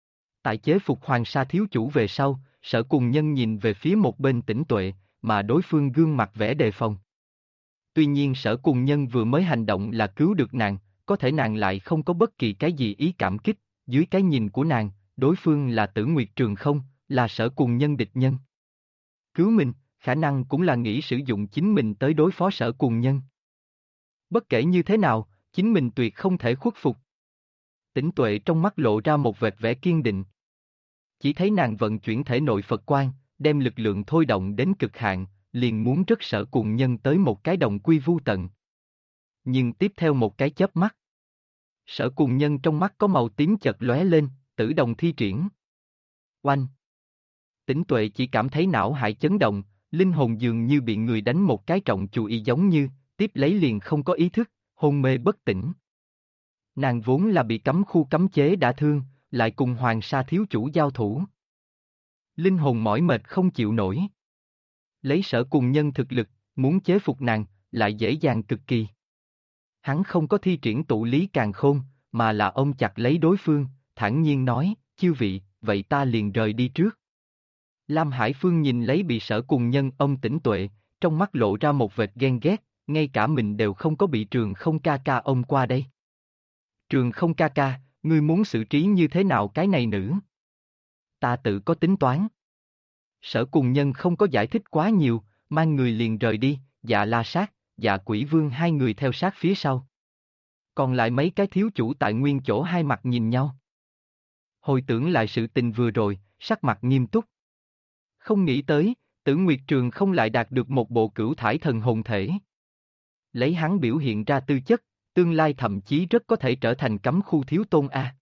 Tại chế phục Hoàng Sa thiếu chủ về sau, Sở Cùng Nhân nhìn về phía một bên Tĩnh Tuệ, mà đối phương gương mặt vẻ đề phòng. Tuy nhiên Sở Cùng Nhân vừa mới hành động là cứu được nàng, có thể nàng lại không có bất kỳ cái gì ý cảm kích, dưới cái nhìn của nàng, đối phương là Tử Nguyệt Trường không, là Sở Cùng Nhân địch nhân. Cứu mình, khả năng cũng là nghĩ sử dụng chính mình tới đối phó Sở Cùng Nhân. Bất kể như thế nào, chính mình tuyệt không thể khuất phục. Tĩnh Tuệ trong mắt lộ ra một vệt vẻ kiên định. Chỉ thấy nàng vận chuyển thể nội Phật quang, đem lực lượng thôi động đến cực hạn, liền muốn rớt Sở Cùng Nhân tới một cái đồng quy vu tận. Nhưng tiếp theo một cái chớp mắt, Sở Cùng Nhân trong mắt có màu tím chợt lóe lên, tử đồng thi triển. Oanh! Tĩnh Tuệ chỉ cảm thấy não hải chấn động, linh hồn dường như bị người đánh một cái trọng chù y giống như, tiếp lấy liền không có ý thức, hôn mê bất tỉnh. Nàng vốn là bị cấm khu cấm chế đả thương, lại cùng Hoàng Sa thiếu chủ giao thủ. Linh hồn mỏi mệt không chịu nổi. Lấy Sở Cùng Nhân thực lực, muốn chế phục nàng, lại dễ dàng cực kỳ. Hắn không có thi triển tụ lý càn khôn, mà là ôm chặt lấy đối phương, thản nhiên nói, chư vị, vậy ta liền rời đi trước. Lam Hải Phương nhìn lấy bị Sở Cùng Nhân ôm Tĩnh Tuệ, trong mắt lộ ra một vệt ghen ghét, ngay cả mình đều không có bị Trường Không ca ca ôm qua đây. Trường Không ca ca, ngươi muốn xử trí như thế nào cái này nữ? Ta tự có tính toán. Sở Cùng Nhân không có giải thích quá nhiều, mang người liền rời đi, Dạ La Sát, Dạ Quỷ Vương hai người theo sát phía sau. Còn lại mấy cái thiếu chủ tại nguyên chỗ hai mặt nhìn nhau. Hồi tưởng lại sự tình vừa rồi, sắc mặt nghiêm túc. Không nghĩ tới, Tử Nguyệt Trường không lại đạt được một bộ cửu thải thần hồn thể. Lấy hắn biểu hiện ra tư chất, tương lai thậm chí rất có thể trở thành cấm khu thiếu tôn A.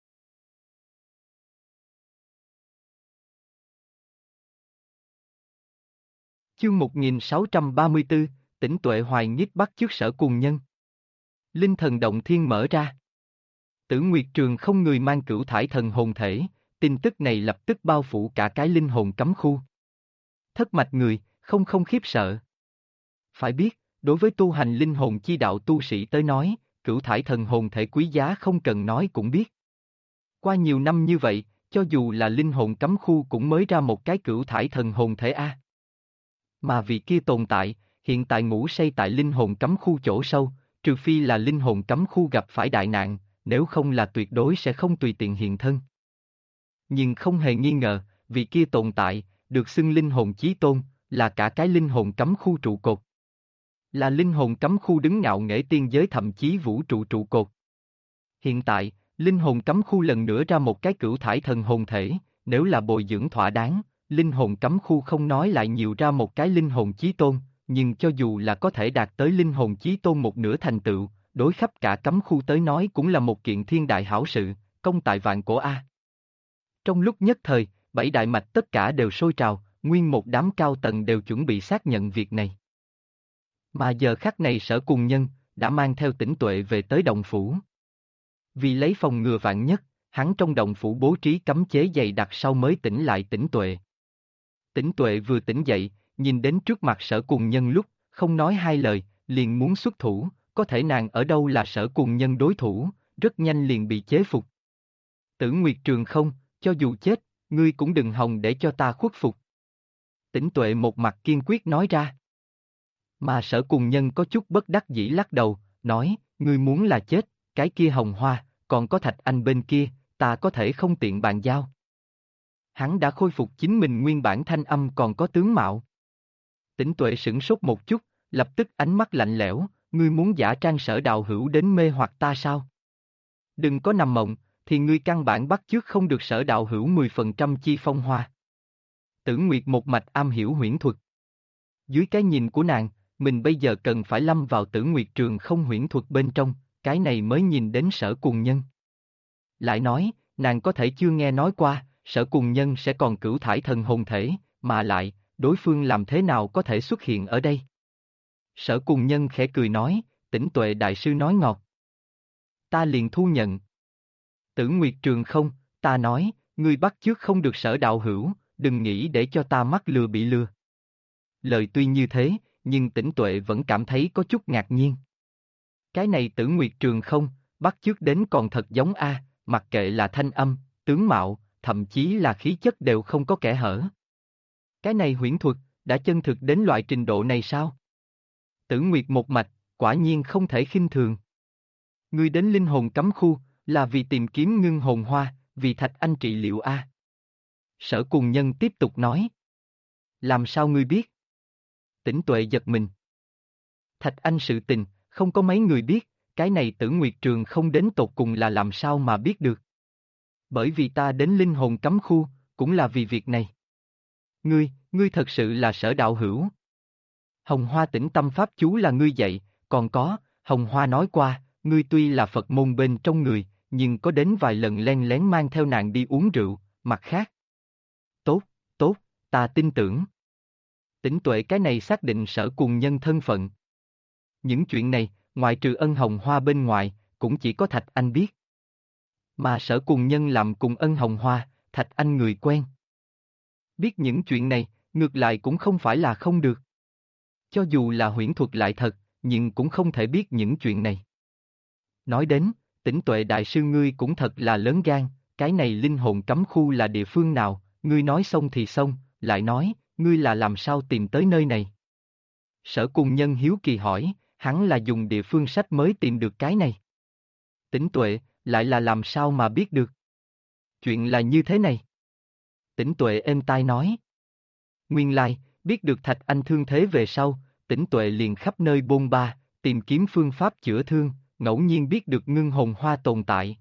Chương 1634, Tĩnh Tuệ hoài nghi bắt chước Sở Cùng Nhân. Linh thần động thiên mở ra. Tử Nguyệt Trường không người mang cửu thải thần hồn thể, tin tức này lập tức bao phủ cả cái linh hồn cấm khu. Thất mạch người, không khiếp sợ. Phải biết, đối với tu hành linh hồn chi đạo tu sĩ tới nói, cửu thải thần hồn thể quý giá không cần nói cũng biết. Qua nhiều năm như vậy, cho dù là linh hồn cấm khu cũng mới ra một cái cửu thải thần hồn thể A. Mà vì kia tồn tại, hiện tại ngủ say tại linh hồn cấm khu chỗ sâu, trừ phi là linh hồn cấm khu gặp phải đại nạn, nếu không là tuyệt đối sẽ không tùy tiện hiện thân. Nhưng không hề nghi ngờ, vì kia tồn tại, được xưng linh hồn chí tôn, là cả cái linh hồn cấm khu trụ cột. Là linh hồn cấm khu đứng ngạo nghễ tiên giới thậm chí vũ trụ trụ cột. Hiện tại, linh hồn cấm khu lần nữa ra một cái cửu thải thần hồn thể, nếu là bồi dưỡng thỏa đáng, linh hồn cấm khu không nói lại nhiều ra một cái linh hồn chí tôn, nhưng cho dù là có thể đạt tới linh hồn chí tôn một nửa thành tựu, đối khắp cả cấm khu tới nói cũng là một kiện thiên đại hảo sự, công tại vạn cổ A. Trong lúc nhất thời, bảy đại mạch tất cả đều sôi trào, nguyên một đám cao tầng đều chuẩn bị xác nhận việc này. Mà giờ khắc này Sở Cùng Nhân, đã mang theo Tĩnh Tuệ về tới động phủ. Vì lấy phòng ngừa vạn nhất, hắn trong động phủ bố trí cấm chế dày đặc sau mới tỉnh lại Tĩnh Tuệ. Tĩnh Tuệ vừa tỉnh dậy, nhìn đến trước mặt Sở Cùng Nhân lúc, không nói hai lời, liền muốn xuất thủ, có thể nàng ở đâu là Sở Cùng Nhân đối thủ, rất nhanh liền bị chế phục. Tử Nguyệt Trường không, cho dù chết, ngươi cũng đừng hòng để cho ta khuất phục. Tĩnh Tuệ một mặt kiên quyết nói ra. Mà Sở Cùng Nhân có chút bất đắc dĩ lắc đầu, nói, ngươi muốn là chết, cái kia hồng hoa, còn có Thạch Anh bên kia, ta có thể không tiện bàn giao. Hắn đã khôi phục chính mình nguyên bản thanh âm còn có tướng mạo. Tĩnh Tuệ sửng sốt một chút, lập tức ánh mắt lạnh lẽo, ngươi muốn giả trang Sở đạo hữu đến mê hoặc ta sao? Đừng có nằm mộng, thì ngươi căn bản bắt chước không được Sở đạo hữu 10% chi phong hoa. Tử Nguyệt một mạch am hiểu huyễn thuật. Dưới cái nhìn của nàng, mình bây giờ cần phải lâm vào Tử Nguyệt Trường không huyễn thuật bên trong, cái này mới nhìn đến Sở Cùng Nhân. Lại nói, nàng có thể chưa nghe nói qua, Sở Cùng Nhân sẽ còn cửu thải thần hồn thể, mà lại, đối phương làm thế nào có thể xuất hiện ở đây? Sở Cùng Nhân khẽ cười nói, Tĩnh Tuệ đại sư nói ngọt. Ta liền thu nhận. Tử Nguyệt Trường không, ta nói, ngươi bắt chước không được Sở đạo hữu, đừng nghĩ để cho ta mắc lừa bị lừa. Lời tuy như thế, nhưng Tĩnh Tuệ vẫn cảm thấy có chút ngạc nhiên. Cái này Tử Nguyệt Trường không, bắt chước đến còn thật giống A, mặc kệ là thanh âm, tướng mạo, thậm chí là khí chất đều không có kẽ hở. Cái này huyễn thuật, đã chân thực đến loại trình độ này sao? Tử Nguyệt một mạch, quả nhiên không thể khinh thường. Ngươi đến linh hồn cấm khu, là vì tìm kiếm ngưng hồn hoa, vì Thạch Anh trị liệu a. Sở Cùng Nhân tiếp tục nói. Làm sao ngươi biết? Tỉnh Tuệ giật mình. Thạch Anh sự tình, không có mấy người biết, cái này Tử Nguyệt Trường không đến tột cùng là làm sao mà biết được. Bởi vì ta đến linh hồn cấm khu, cũng là vì việc này. Ngươi thật sự là Sở đạo hữu. Hồng Hoa tĩnh tâm pháp chú là ngươi dạy, còn có, Hồng Hoa nói qua, ngươi tuy là Phật môn bên trong người, nhưng có đến vài lần len lén mang theo nàng đi uống rượu, mặt khác. Tốt, tốt, ta tin tưởng. Tỉnh Tuệ cái này xác định Sở Cùng Nhân thân phận. Những chuyện này, ngoài trừ Ân Hồng Hoa bên ngoài, cũng chỉ có Thạch Anh biết. Mà Sở Cùng Nhân làm cùng Ân Hồng Hoa, Thạch Anh người quen. Biết những chuyện này, ngược lại cũng không phải là không được. Cho dù là huyễn thuật lại thật, nhưng cũng không thể biết những chuyện này. Nói đến, Tỉnh Tuệ đại sư ngươi cũng thật là lớn gan, cái này linh hồn cấm khu là địa phương nào, ngươi nói xong thì xong, lại nói, ngươi là làm sao tìm tới nơi này. Sở Cùng Nhân hiếu kỳ hỏi, hắn là dùng địa phương sách mới tìm được cái này. Tỉnh Tuệ, lại là làm sao mà biết được. Chuyện là như thế này. Tỉnh Tuệ êm tai nói. Nguyên lai, biết được Thạch Anh thương thế về sau, Tỉnh Tuệ liền khắp nơi bôn ba, tìm kiếm phương pháp chữa thương, ngẫu nhiên biết được ngưng hồn hoa tồn tại.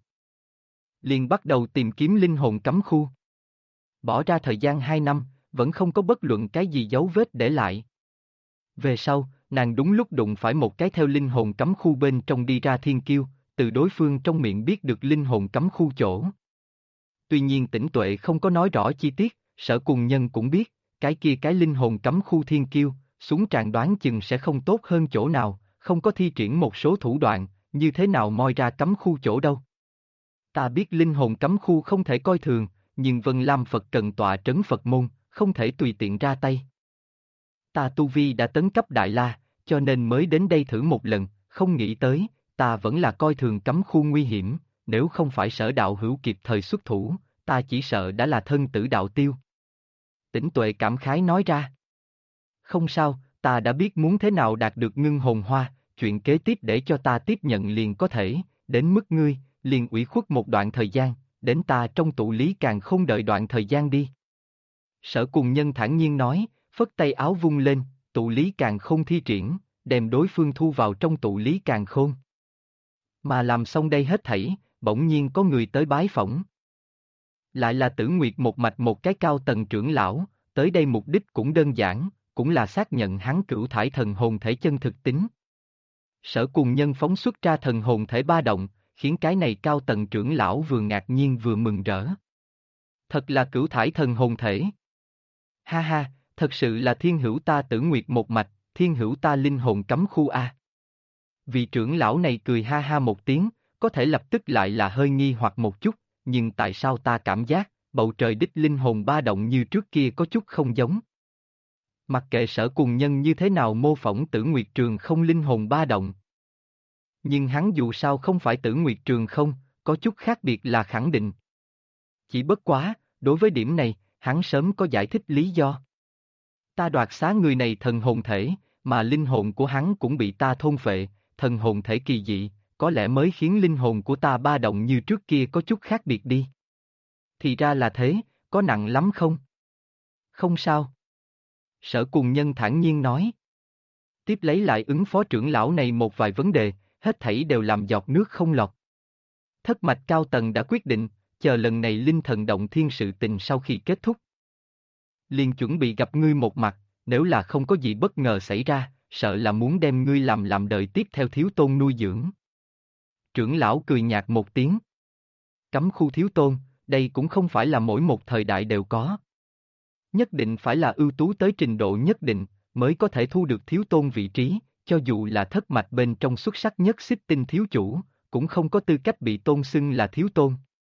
Liền bắt đầu tìm kiếm linh hồn cấm khu. Bỏ ra thời gian 2 năm, vẫn không có bất luận cái gì dấu vết để lại. Về sau, nàng đúng lúc đụng phải một cái theo linh hồn cấm khu bên trong đi ra thiên kiêu, từ đối phương trong miệng biết được linh hồn cấm khu chỗ. Tuy nhiên Tỉnh Tuệ không có nói rõ chi tiết, Sở Cùng Nhân cũng biết, cái linh hồn cấm khu thiên kiêu, súng tràn đoán chừng sẽ không tốt hơn chỗ nào, không có thi triển một số thủ đoạn, như thế nào moi ra cấm khu chỗ đâu. Ta biết linh hồn cấm khu không thể coi thường, nhưng Vân Lam Phật cần tọa trấn Phật môn, không thể tùy tiện ra tay. Ta tu vi đã tấn cấp Đại La, cho nên mới đến đây thử một lần, không nghĩ tới, ta vẫn là coi thường cấm khu nguy hiểm, nếu không phải Sở đạo hữu kịp thời xuất thủ, ta chỉ sợ đã là thân tử đạo tiêu. Tỉnh Tuệ cảm khái nói ra. Không sao, ta đã biết muốn thế nào đạt được ngưng hồn hoa, chuyện kế tiếp để cho ta tiếp nhận liền có thể, đến mức ngươi, liền ủy khuất một đoạn thời gian, đến ta trong tụ lý càng không đợi đoạn thời gian đi. Sở Cùng Nhân thản nhiên nói, phất tay áo vung lên, tụ lý càng không thi triển, đem đối phương thu vào trong tụ lý càng khôn. Mà làm xong đây hết thảy, bỗng nhiên có người tới bái phỏng. Lại là Tử Nguyệt một mạch một cái cao tầng trưởng lão, tới đây mục đích cũng đơn giản, cũng là xác nhận hắn cửu thải thần hồn thể chân thực tính. Sở Cùng Nhân phóng xuất ra thần hồn thể ba động, khiến cái này cao tầng trưởng lão vừa ngạc nhiên vừa mừng rỡ. Thật là cửu thải thần hồn thể. Ha ha, thật sự là thiên hữu ta Tử Nguyệt một mạch, thiên hữu ta linh hồn cấm khu A. Vị trưởng lão này cười ha ha một tiếng, có thể lập tức lại là hơi nghi hoặc một chút, nhưng tại sao ta cảm giác, bầu trời đích linh hồn ba động như trước kia có chút không giống. Mặc kệ Sở Cùng Nhân như thế nào mô phỏng Tử Nguyệt Trường không linh hồn ba động. Nhưng hắn dù sao không phải Tử Nguyệt Trường không, có chút khác biệt là khẳng định. Chỉ bất quá, đối với điểm này, hắn sớm có giải thích lý do. Ta đoạt xá người này thần hồn thể, mà linh hồn của hắn cũng bị ta thôn phệ, thần hồn thể kỳ dị, có lẽ mới khiến linh hồn của ta ba động như trước kia có chút khác biệt đi. Thì ra là thế, có nặng lắm không? Không sao. Sở Cùng Nhân thản nhiên nói. Tiếp lấy lại ứng phó trưởng lão này một vài vấn đề, hết thảy đều làm giọt nước không lọt. Thất mạch cao tầng đã quyết định, chờ lần này linh thần động thiên sự tình sau khi kết thúc. Liền chuẩn bị gặp ngươi một mặt, nếu là không có gì bất ngờ xảy ra, sợ là muốn đem ngươi làm đời tiếp theo thiếu tôn nuôi dưỡng. Trưởng lão cười nhạt một tiếng. Cấm khu thiếu tôn, đây cũng không phải là mỗi một thời đại đều có. Nhất định phải là ưu tú tới trình độ nhất định, mới có thể thu được thiếu tôn vị trí, cho dù là thất mạch bên trong xuất sắc nhất xích tinh thiếu chủ, cũng không có tư cách bị tôn xưng là thiếu tôn.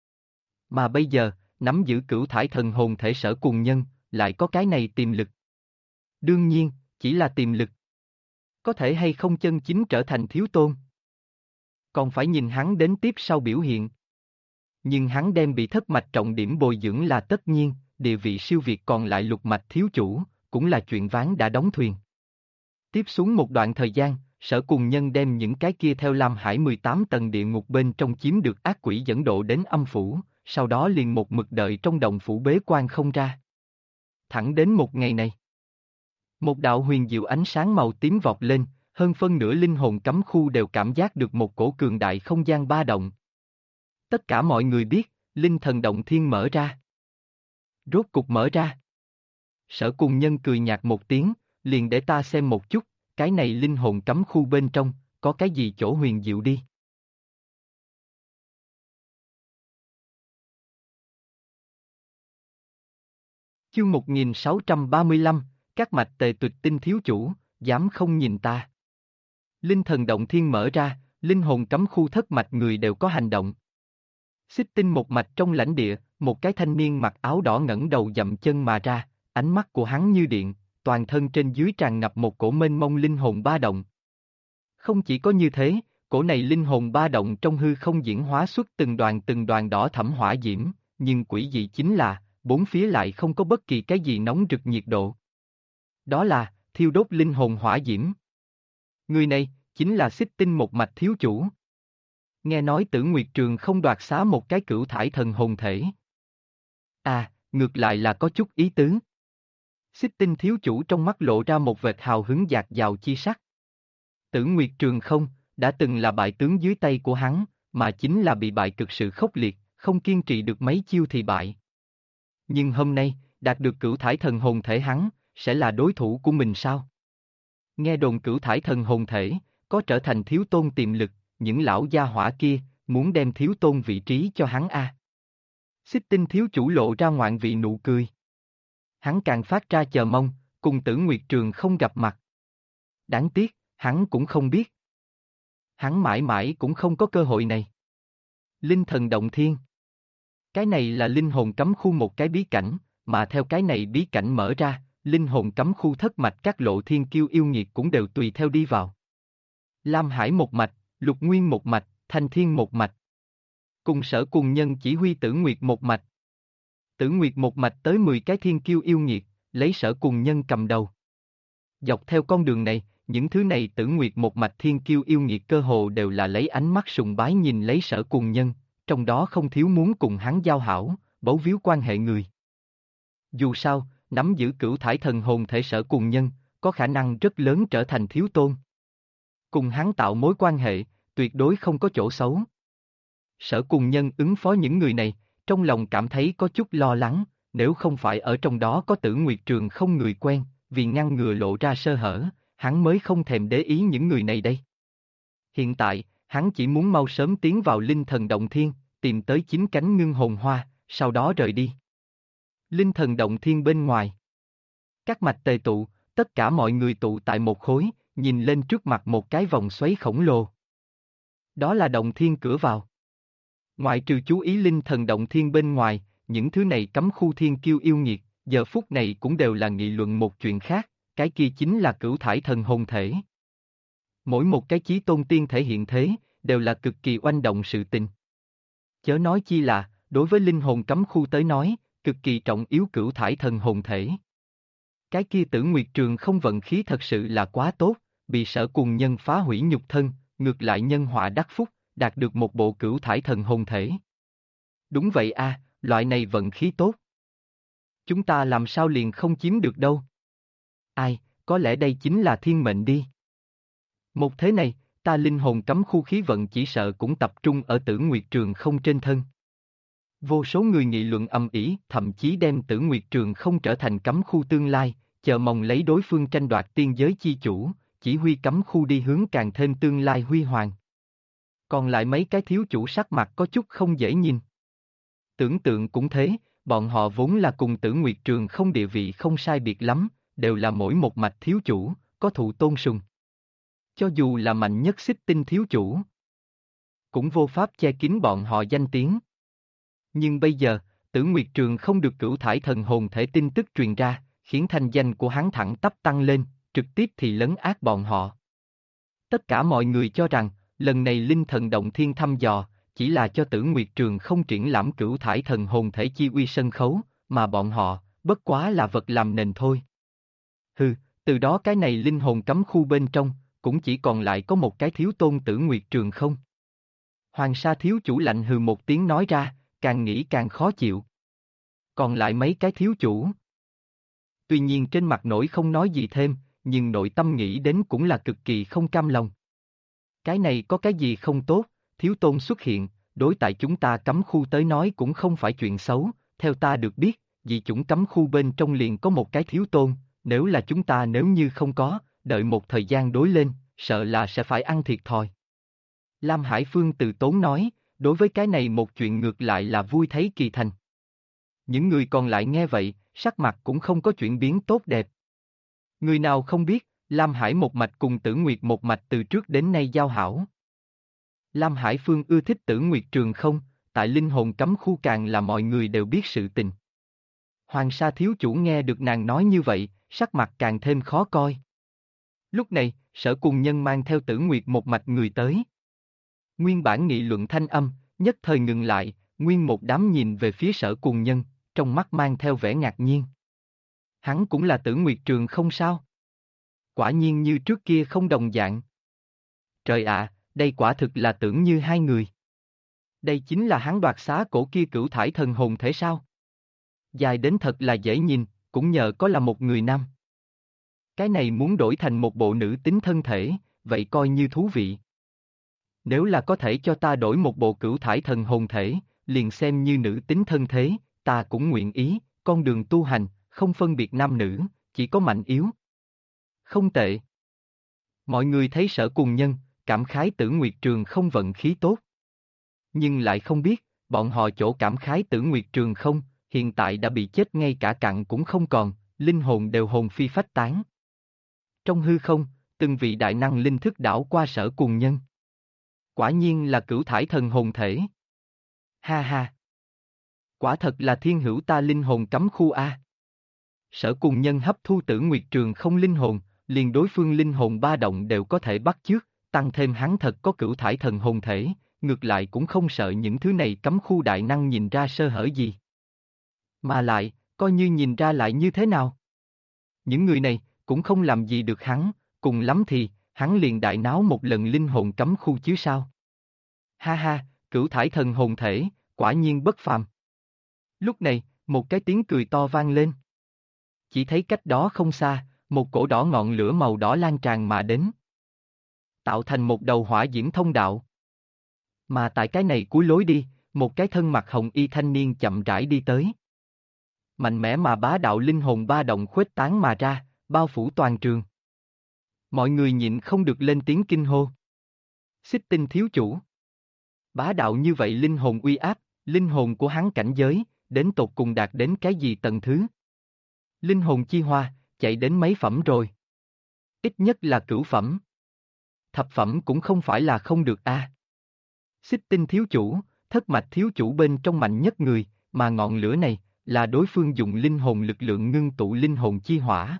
Mà bây giờ, nắm giữ cửu thải thần hồn thể Sở Cùng Nhân, lại có cái này tiềm lực. Đương nhiên, chỉ là tiềm lực. Có thể hay không chân chính trở thành thiếu tôn. Còn phải nhìn hắn đến tiếp sau biểu hiện. Nhưng hắn đem bị thất mạch trọng điểm bồi dưỡng là tất nhiên, địa vị siêu việt còn lại lục mạch thiếu chủ, cũng là chuyện ván đã đóng thuyền. Tiếp xuống một đoạn thời gian, Sở Cùng Nhân đem những cái kia theo Lam Hải 18 tầng địa ngục bên trong chiếm được ác quỷ dẫn độ đến âm phủ, sau đó liền một mực đợi trong động phủ bế quan không ra. Thẳng đến một ngày này. Một đạo huyền diệu ánh sáng màu tím vọt lên, hơn phân nửa linh hồn cấm khu đều cảm giác được một cổ cường đại không gian ba động. Tất cả mọi người biết, linh thần động thiên mở ra. Rốt cục mở ra. Sở Cùng Nhân cười nhạt một tiếng, liền để ta xem một chút, cái này linh hồn cấm khu bên trong, có cái gì chỗ huyền diệu đi. Chương 1635, các mạch tề tuyệt tinh thiếu chủ, dám không nhìn ta. Linh thần động thiên mở ra, linh hồn cấm khu thất mạch người đều có hành động. Xích tinh một mạch trong lãnh địa, một cái thanh niên mặc áo đỏ ngẩng đầu dậm chân mà ra, ánh mắt của hắn như điện, toàn thân trên dưới tràn ngập một cổ mênh mông linh hồn ba động. Không chỉ có như thế, cổ này linh hồn ba động trong hư không diễn hóa xuất từng đoàn đỏ thẫm hỏa diễm, nhưng quỷ dị chính là, bốn phía lại không có bất kỳ cái gì nóng rực nhiệt độ. Đó là, thiêu đốt linh hồn hỏa diễm. Người này, chính là xích tinh một mạch thiếu chủ. Nghe nói Tử Nguyệt Trường không đoạt xá một cái cửu thải thần hồn thể. À, ngược lại là có chút ý tứ. Xích tinh thiếu chủ trong mắt lộ ra một vệt hào hứng dạt dào chi sắc. Tử Nguyệt Trường không, đã từng là bại tướng dưới tay của hắn, mà chính là bị bại cực sự khốc liệt, không kiên trì được mấy chiêu thì bại. Nhưng hôm nay, đạt được cửu thải thần hồn thể hắn, sẽ là đối thủ của mình sao? Nghe đồn cửu thải thần hồn thể, có trở thành thiếu tôn tiềm lực, những lão gia hỏa kia, muốn đem thiếu tôn vị trí cho hắn a. Xích tinh thiếu chủ lộ ra ngoạn vị nụ cười. Hắn càng phát ra chờ mong, cùng Tử Nguyệt Trường không gặp mặt. Đáng tiếc, hắn cũng không biết. Hắn mãi mãi cũng không có cơ hội này. Linh thần động thiên. Cái này là linh hồn cấm khu một cái bí cảnh, mà theo cái này bí cảnh mở ra, linh hồn cấm khu thất mạch các lộ thiên kiêu yêu nghiệt cũng đều tùy theo đi vào. Lam Hải một mạch, Lục Nguyên một mạch, Thanh Thiên một mạch. Cùng Sở Cùng Nhân chỉ huy Tử Nguyệt một mạch. Tử Nguyệt một mạch tới 10 cái thiên kiêu yêu nghiệt, lấy Sở Cùng Nhân cầm đầu. Dọc theo con đường này, những thứ này Tử Nguyệt một mạch thiên kiêu yêu nghiệt cơ hồ đều là lấy ánh mắt sùng bái nhìn lấy Sở Cùng Nhân, trong đó không thiếu muốn cùng hắn giao hảo, bấu víu quan hệ người. Dù sao, nắm giữ cửu thải thần hồn thể Sở Cùng Nhân, có khả năng rất lớn trở thành thiếu tôn. Cùng hắn tạo mối quan hệ, tuyệt đối không có chỗ xấu. Sở Cùng Nhân ứng phó những người này, trong lòng cảm thấy có chút lo lắng, nếu không phải ở trong đó có Tử Nguyệt Trường không người quen, vì ngăn ngừa lộ ra sơ hở, hắn mới không thèm để ý những người này đây. Hiện tại, hắn chỉ muốn mau sớm tiến vào linh thần động thiên, tìm tới chín cánh ngưng hồn hoa, sau đó rời đi. Linh thần động thiên bên ngoài. Các mạch tề tụ, tất cả mọi người tụ tại một khối, nhìn lên trước mặt một cái vòng xoáy khổng lồ. Đó là động thiên cửa vào. Ngoại trừ chú ý linh thần động thiên bên ngoài, những thứ này cấm khu thiên kiêu yêu nghiệt, giờ phút này cũng đều là nghị luận một chuyện khác, cái kia chính là cửu thải thần hồn thể. Mỗi một cái chí tôn tiên thể hiện thế, đều là cực kỳ oanh động sự tình. Chớ nói chi là, đối với linh hồn cấm khu tới nói, cực kỳ trọng yếu cửu thải thần hồn thể. Cái kia Tử Nguyệt Trường không vận khí thật sự là quá tốt, bị Sở Cùng Nhân phá hủy nhục thân, ngược lại nhân họa đắc phúc, đạt được một bộ cửu thải thần hồn thể. Đúng vậy a, loại này vận khí tốt. Chúng ta làm sao liền không chiếm được đâu. Ai, có lẽ đây chính là thiên mệnh đi. Một thế này, ta linh hồn cấm khu khí vận chỉ sợ cũng tập trung ở Tử Nguyệt Trường không trên thân. Vô số người nghị luận ầm ĩ, thậm chí đem Tử Nguyệt Trường không trở thành cấm khu tương lai, chờ mong lấy đối phương tranh đoạt tiên giới chi chủ, chỉ huy cấm khu đi hướng càng thêm tương lai huy hoàng. Còn lại mấy cái thiếu chủ sắc mặt có chút không dễ nhìn. Tưởng tượng cũng thế, bọn họ vốn là cùng Tử Nguyệt Trường không địa vị không sai biệt lắm, đều là mỗi một mạch thiếu chủ, có thụ tôn sùng. Cho dù là mạnh nhất xích tinh thiếu chủ, cũng vô pháp che kín bọn họ danh tiếng. Nhưng bây giờ, Tử Nguyệt Trường không được cửu thải thần hồn thể tin tức truyền ra, khiến thanh danh của hắn thẳng tắp tăng lên, trực tiếp thì lấn át bọn họ. Tất cả mọi người cho rằng, lần này linh thần động thiên thăm dò, chỉ là cho Tử Nguyệt Trường không triển lãm cửu thải thần hồn thể chi uy sân khấu, mà bọn họ, bất quá là vật làm nền thôi. Hừ, từ đó cái này linh hồn cấm khu bên trong, cũng chỉ còn lại có một cái thiếu tôn Tử Nguyệt Trường không. Hoàng Sa thiếu chủ lạnh hừ một tiếng nói ra, càng nghĩ càng khó chịu. Còn lại mấy cái thiếu chủ. Tuy nhiên trên mặt nổi không nói gì thêm, nhưng nội tâm nghĩ đến cũng là cực kỳ không cam lòng. Cái này có cái gì không tốt, thiếu tôn xuất hiện, đối tại chúng ta cấm khu tới nói cũng không phải chuyện xấu, theo ta được biết, vì chủng cấm khu bên trong liền có một cái thiếu tôn, nếu là chúng ta nếu như không có, đợi một thời gian đối lên, sợ là sẽ phải ăn thiệt thòi. Lam Hải Phương từ tốn nói, đối với cái này một chuyện ngược lại là vui thấy kỳ thành. Những người còn lại nghe vậy, sắc mặt cũng không có chuyển biến tốt đẹp. Người nào không biết, Lam Hải một mạch cùng Tử Nguyệt một mạch từ trước đến nay giao hảo. Lam Hải Phương ưa thích Tử Nguyệt Trường không, tại linh hồn cấm khu càng là mọi người đều biết sự tình. Hoàng Sa thiếu chủ nghe được nàng nói như vậy, sắc mặt càng thêm khó coi. Lúc này, Sở Cùng Nhân mang theo Tử Nguyệt một mạch người tới. Nguyên bản nghị luận thanh âm, nhất thời ngừng lại, nguyên một đám nhìn về phía Sở Cùng Nhân, trong mắt mang theo vẻ ngạc nhiên. Hắn cũng là Tử Nguyệt Trường không sao? Quả nhiên như trước kia không đồng dạng. Trời ạ, đây quả thực là tưởng như hai người. Đây chính là hắn đoạt xá cổ kia cửu thải thần hồn thể sao? Dài đến thật là dễ nhìn, cũng nhờ có là một người nam. Cái này muốn đổi thành một bộ nữ tính thân thể, vậy coi như thú vị. Nếu là có thể cho ta đổi một bộ cửu thải thần hồn thể, liền xem như nữ tính thân thế, ta cũng nguyện ý, con đường tu hành, không phân biệt nam nữ, chỉ có mạnh yếu. Không tệ. Mọi người thấy Sở Cùng Nhân, cảm khái Tử Nguyệt Trường không vận khí tốt. Nhưng lại không biết, bọn họ chỗ cảm khái Tử Nguyệt Trường không, hiện tại đã bị chết ngay cả cặn cũng không còn, linh hồn đều hồn phi phách tán. Trong hư không, từng vị đại năng linh thức đảo qua Sở Cùng Nhân. Quả nhiên là cửu thải thần hồn thể. Ha ha. Quả thật là thiên hữu ta linh hồn cấm khu A. Sở Cùng Nhân hấp thu Tử Nguyệt Trường không linh hồn, liền đối phương linh hồn ba động đều có thể bắt chước, tăng thêm hắn thật có cửu thải thần hồn thể, ngược lại cũng không sợ những thứ này cấm khu đại năng nhìn ra sơ hở gì. Mà lại, coi như nhìn ra lại như thế nào? Những người này, cũng không làm gì được hắn, cùng lắm thì, hắn liền đại náo một lần linh hồn cấm khu chứ sao? Ha ha, cửu thải thần hồn thể, quả nhiên bất phàm. Lúc này, một cái tiếng cười to vang lên. Chỉ thấy cách đó không xa, một cổ đỏ ngọn lửa màu đỏ lan tràn mà đến. Tạo thành một đầu hỏa diễm thông đạo. Mà tại cái này cuối lối đi, một cái thân mặc hồng y thanh niên chậm rãi đi tới. Mạnh mẽ mà bá đạo linh hồn ba động khuếch tán mà ra, bao phủ toàn trường. Mọi người nhịn không được lên tiếng kinh hô. Xích Tinh thiếu chủ. Bá đạo như vậy linh hồn uy áp, linh hồn của hắn cảnh giới, đến tột cùng đạt đến cái gì tầng thứ? Linh hồn chi hoa, chạy đến mấy phẩm rồi? Ít nhất là cửu phẩm. Thập phẩm cũng không phải là không được a. Xích Tinh thiếu chủ, thất mạch thiếu chủ bên trong mạnh nhất người, mà ngọn lửa này, là đối phương dùng linh hồn lực lượng ngưng tụ linh hồn chi hỏa.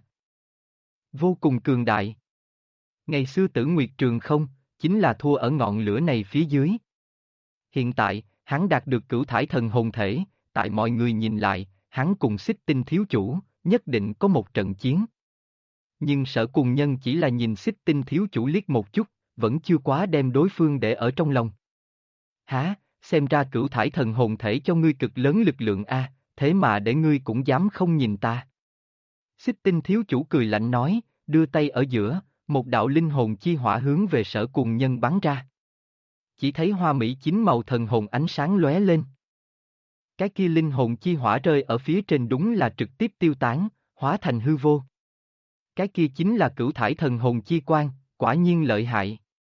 Vô cùng cường đại. Ngày xưa Tử Nguyệt Trường không, chính là thua ở ngọn lửa này phía dưới. Hiện tại, hắn đạt được cửu thải thần hồn thể, tại mọi người nhìn lại, hắn cùng Xích Tinh thiếu chủ, nhất định có một trận chiến. Nhưng Sở Cùng Nhân chỉ là nhìn Xích Tinh thiếu chủ liếc một chút, vẫn chưa quá đem đối phương để ở trong lòng. Hả, xem ra cửu thải thần hồn thể cho ngươi cực lớn lực lượng a, thế mà để ngươi cũng dám không nhìn ta. Xích Tinh thiếu chủ cười lạnh nói, đưa tay ở giữa, một đạo linh hồn chi hỏa hướng về Sở Cùng Nhân bắn ra. Chỉ thấy hoa mỹ chín màu thần hồn ánh sáng lóe lên. Cái kia linh hồn chi hỏa rơi ở phía trên đúng là trực tiếp tiêu tán, hóa thành hư vô. Cái kia chính là cửu thải thần hồn chi quang, quả nhiên lợi hại.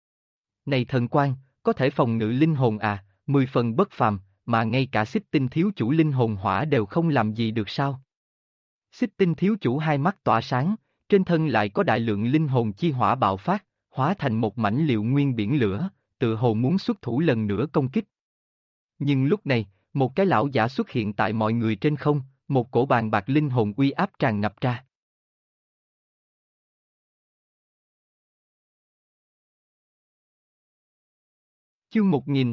Này thần quang, có thể phòng ngự linh hồn à, 10 phần bất phàm, mà ngay cả Xích Tinh thiếu chủ linh hồn hỏa đều không làm gì được sao? Xích Tinh thiếu chủ hai mắt tỏa sáng, trên thân lại có đại lượng linh hồn chi hỏa bạo phát, hóa thành một mảnh liệu nguyên biển lửa, tự hồ muốn xuất thủ lần nữa công kích. Nhưng lúc này, một cái lão giả xuất hiện tại mọi người trên không, một cổ bàn bạc linh hồn uy áp tràn ngập ra. Chương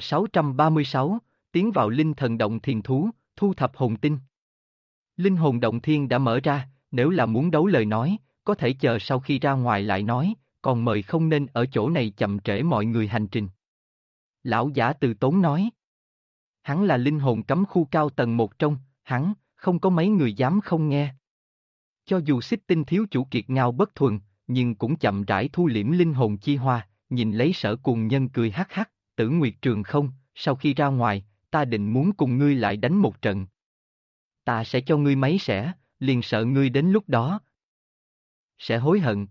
1636, tiến vào linh thần động thiền thú, thu thập hồn tinh. Linh hồn động thiên đã mở ra, nếu là muốn đấu lời nói, có thể chờ sau khi ra ngoài lại nói, còn mời không nên ở chỗ này chậm trễ mọi người hành trình. Lão giả từ tốn nói. Hắn là linh hồn cấm khu cao tầng một trong, hắn, không có mấy người dám không nghe. Cho dù Xích Tinh thiếu chủ kiệt ngao bất thuần, nhưng cũng chậm rãi thu liễm linh hồn chi hoa, nhìn lấy Sở Cuồng Nhân cười hắc hắc, Tử Nguyệt Trường không, sau khi ra ngoài, ta định muốn cùng ngươi lại đánh một trận. Ta sẽ cho ngươi mấy sẻ, liền sợ ngươi đến lúc đó sẽ hối hận.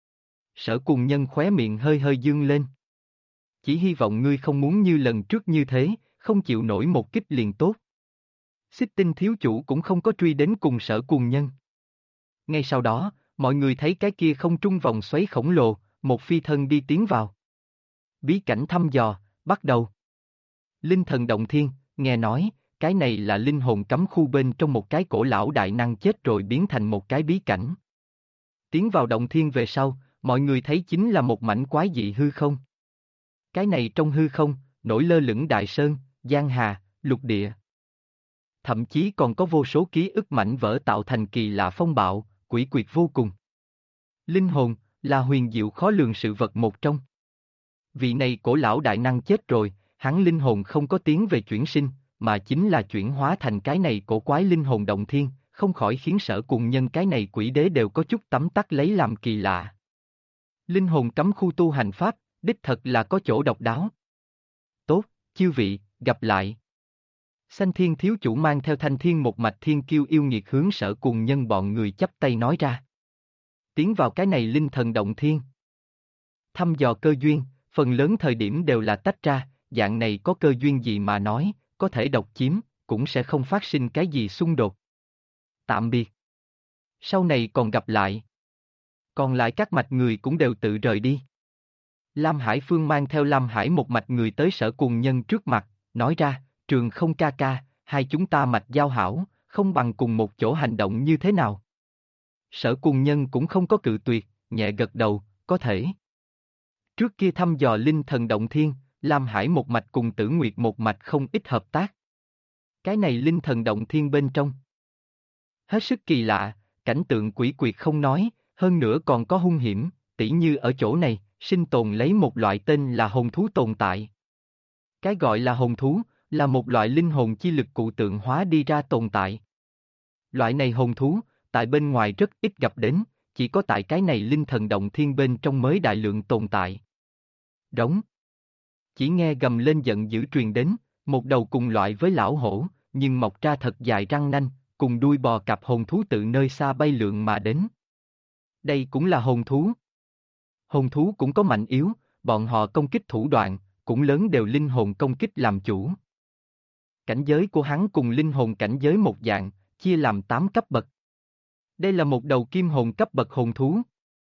Sở Cuồng Nhân khóe miệng hơi hơi dương lên. Chỉ hy vọng ngươi không muốn như lần trước như thế, không chịu nổi một kích liền tốt. Xích Tinh thiếu chủ cũng không có truy đến cùng Sở Cuồng Nhân. Ngay sau đó, mọi người thấy cái kia không trung vòng xoáy khổng lồ, một phi thân đi tiến vào. Bí cảnh thăm dò, bắt đầu. Linh thần động thiên, nghe nói, cái này là linh hồn cấm khu bên trong một cái cổ lão đại năng chết rồi biến thành một cái bí cảnh. Tiến vào động thiên về sau, mọi người thấy chính là một mảnh quái dị hư không. Cái này trong hư không, nổi lơ lửng đại sơn, giang hà, lục địa. Thậm chí còn có vô số ký ức mảnh vỡ tạo thành kỳ lạ phong bạo, quỷ quyệt vô cùng. Linh hồn, là huyền diệu khó lường sự vật một trong. Vị này cổ lão đại năng chết rồi, hắn linh hồn không có tiến về chuyển sinh, mà chính là chuyển hóa thành cái này cổ quái linh hồn động thiên, không khỏi khiến Sở Cuồng Nhân cái này quỷ đế đều có chút tấm tắc lấy làm kỳ lạ. Linh hồn cấm khu tu hành pháp, đích thật là có chỗ độc đáo. Tốt, chư vị, gặp lại. Xanh Thiên thiếu chủ mang theo Thanh Thiên một mạch thiên kiêu yêu nghiệt hướng Sở Cuồng Nhân bọn người chắp tay nói ra. Tiến vào cái này linh thần động thiên. Thăm dò cơ duyên, phần lớn thời điểm đều là tách ra, dạng này có cơ duyên gì mà nói, có thể độc chiếm, cũng sẽ không phát sinh cái gì xung đột. Tạm biệt. Sau này còn gặp lại. Còn lại các mạch người cũng đều tự rời đi. Lam Hải Phương mang theo Lam Hải một mạch người tới Sở Cuồng Nhân trước mặt, nói ra, Trường không ca ca, hai chúng ta mạch giao hảo, không bằng cùng một chỗ hành động như thế nào. Sở Cuồng Nhân cũng không có cự tuyệt, nhẹ gật đầu, có thể. Trước kia thăm dò linh thần động thiên, Lam Hải một mạch cùng Tử Nguyệt một mạch không ít hợp tác. Cái này linh thần động thiên bên trong. Hết sức kỳ lạ, cảnh tượng quỷ quyệt không nói, hơn nữa còn có hung hiểm, tỉ như ở chỗ này, sinh tồn lấy một loại tên là hồn thú tồn tại. Cái gọi là hồn thú, là một loại linh hồn chi lực cụ tượng hóa đi ra tồn tại. Loại này hồn thú, tại bên ngoài rất ít gặp đến, chỉ có tại cái này linh thần động thiên bên trong mới đại lượng tồn tại. Đống. Chỉ nghe gầm lên giận dữ truyền đến, một đầu cùng loại với lão hổ, nhưng mọc ra thật dài răng nanh, cùng đuôi bò cặp hồn thú từ nơi xa bay lượn mà đến. Đây cũng là hồn thú. Hồn thú cũng có mạnh yếu, bọn họ công kích thủ đoạn, cũng lớn đều linh hồn công kích làm chủ. Cảnh giới của hắn cùng linh hồn cảnh giới một dạng, chia làm 8 cấp bậc. Đây là một đầu kim hồn cấp bậc hồn thú.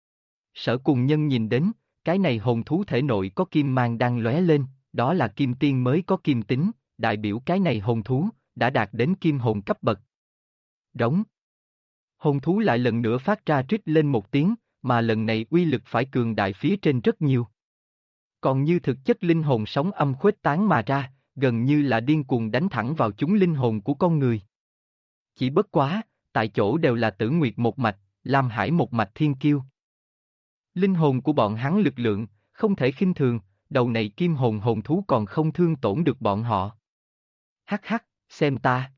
Sở Cuồng Nhân nhìn đến, cái này hồn thú thể nội có kim mang đang lóe lên, đó là kim tiên mới có kim tính, đại biểu cái này hồn thú, đã đạt đến kim hồn cấp bậc. Rống. Hồn thú lại lần nữa phát ra rít lên một tiếng, mà lần này uy lực phải cường đại phía trên rất nhiều. Còn như thực chất linh hồn sóng âm khuếch tán mà ra, gần như là điên cuồng đánh thẳng vào chúng linh hồn của con người. Chỉ bất quá, tại chỗ đều là Tử Nguyệt một mạch, Lam Hải một mạch thiên kiêu. Linh hồn của bọn hắn lực lượng, không thể khinh thường, đầu này kim hồn hồn thú còn không thương tổn được bọn họ. Hắc hắc, xem ta.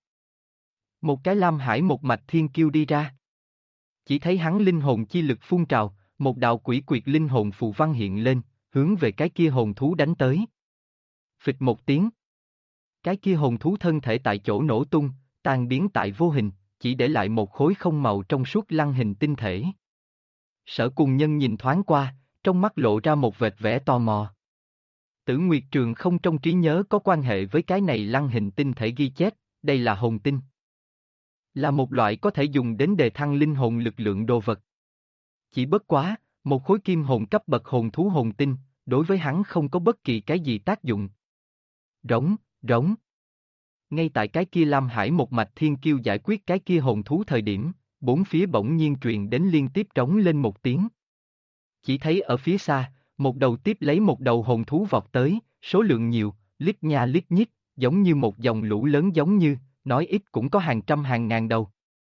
Một cái Lam Hải một mạch thiên kiêu đi ra. Chỉ thấy hắn linh hồn chi lực phun trào, một đạo quỷ quyệt linh hồn phù văn hiện lên, hướng về cái kia hồn thú đánh tới. Phịch một tiếng. Cái kia hồn thú thân thể tại chỗ nổ tung, tan biến tại vô hình, chỉ để lại một khối không màu trong suốt lăng hình tinh thể. Sở Cuồng Nhân nhìn thoáng qua, trong mắt lộ ra một vệt vẻ tò mò. Tử Nguyệt Trường không trong trí nhớ có quan hệ với cái này lăng hình tinh thể ghi chép, đây là hồn tinh. Là một loại có thể dùng đến đề thăng linh hồn lực lượng đồ vật. Chỉ bất quá, một khối kim hồn cấp bậc hồn thú hồn tinh, đối với hắn không có bất kỳ cái gì tác dụng. Rống, rống. Ngay tại cái kia Lam Hải một mạch thiên kiêu giải quyết cái kia hồn thú thời điểm, bốn phía bỗng nhiên truyền đến liên tiếp trống lên một tiếng. Chỉ thấy ở phía xa, một đầu tiếp lấy một đầu hồn thú vọt tới, số lượng nhiều, Lít nha lít nhít, giống như một dòng lũ lớn giống như, nói ít cũng có hàng trăm hàng ngàn đầu.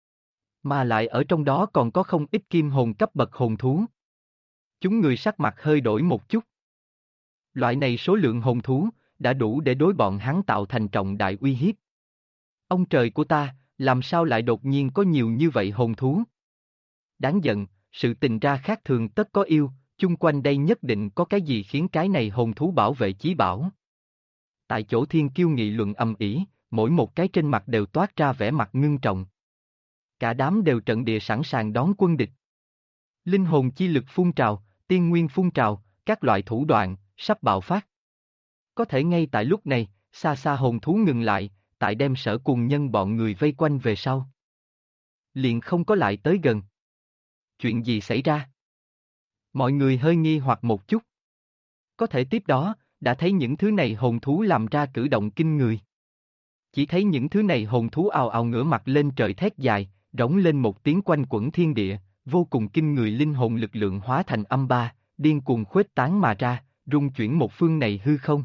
Mà lại ở trong đó còn có không ít kim hồn cấp bậc hồn thú. Chúng người sắc mặt hơi đổi một chút. Loại này số lượng hồn thú, đã đủ để đối bọn hắn tạo thành trọng đại uy hiếp. Ông trời của ta, làm sao lại đột nhiên có nhiều như vậy hồn thú? Đáng giận, sự tình ra khác thường tất có yêu, chung quanh đây nhất định có cái gì khiến cái này hồn thú bảo vệ chí bảo. Tại chỗ thiên kiêu nghị luận ầm ĩ, mỗi một cái trên mặt đều toát ra vẻ mặt ngưng trọng. Cả đám đều trận địa sẵn sàng đón quân địch. Linh hồn chi lực phun trào, tiên nguyên phun trào, các loại thủ đoạn, sắp bạo phát. Có thể ngay tại lúc này, xa xa hồn thú ngừng lại, tại đem Sở Cùng Nhân bọn người vây quanh về sau. Liền không có lại tới gần. Chuyện gì xảy ra? Mọi người hơi nghi hoặc một chút. Có thể tiếp đó, đã thấy những thứ này hồn thú làm ra cử động kinh người. Chỉ thấy những thứ này hồn thú ào ào ngửa mặt lên trời thét dài, rống lên một tiếng quanh quẩn thiên địa, vô cùng kinh người linh hồn lực lượng hóa thành âm ba, điên cuồng khuếch tán mà ra, rung chuyển một phương này hư không.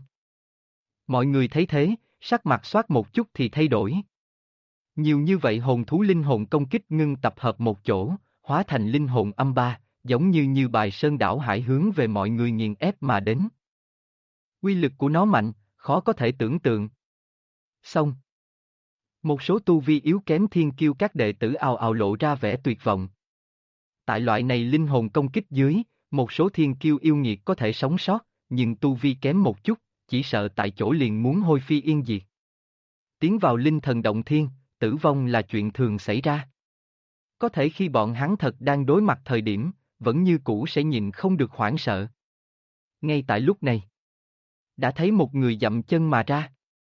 Mọi người thấy thế, sắc mặt xoát một chút thì thay đổi. Nhiều như vậy hồn thú linh hồn công kích ngưng tập hợp một chỗ, hóa thành linh hồn âm ba, giống như bài sơn đảo hải hướng về mọi người nghiền ép mà đến. Uy lực của nó mạnh, khó có thể tưởng tượng. Xong. Một số tu vi yếu kém thiên kiêu các đệ tử ào ào lộ ra vẻ tuyệt vọng. Tại loại này linh hồn công kích dưới, một số thiên kiêu yêu nghiệt có thể sống sót, nhưng tu vi kém một chút, chỉ sợ tại chỗ liền muốn hôi phi yên diệt. Tiến vào linh thần động thiên, tử vong là chuyện thường xảy ra. Có thể khi bọn hắn thật đang đối mặt thời điểm, vẫn như cũ sẽ nhìn không được hoảng sợ. Ngay tại lúc này, đã thấy một người dậm chân mà ra.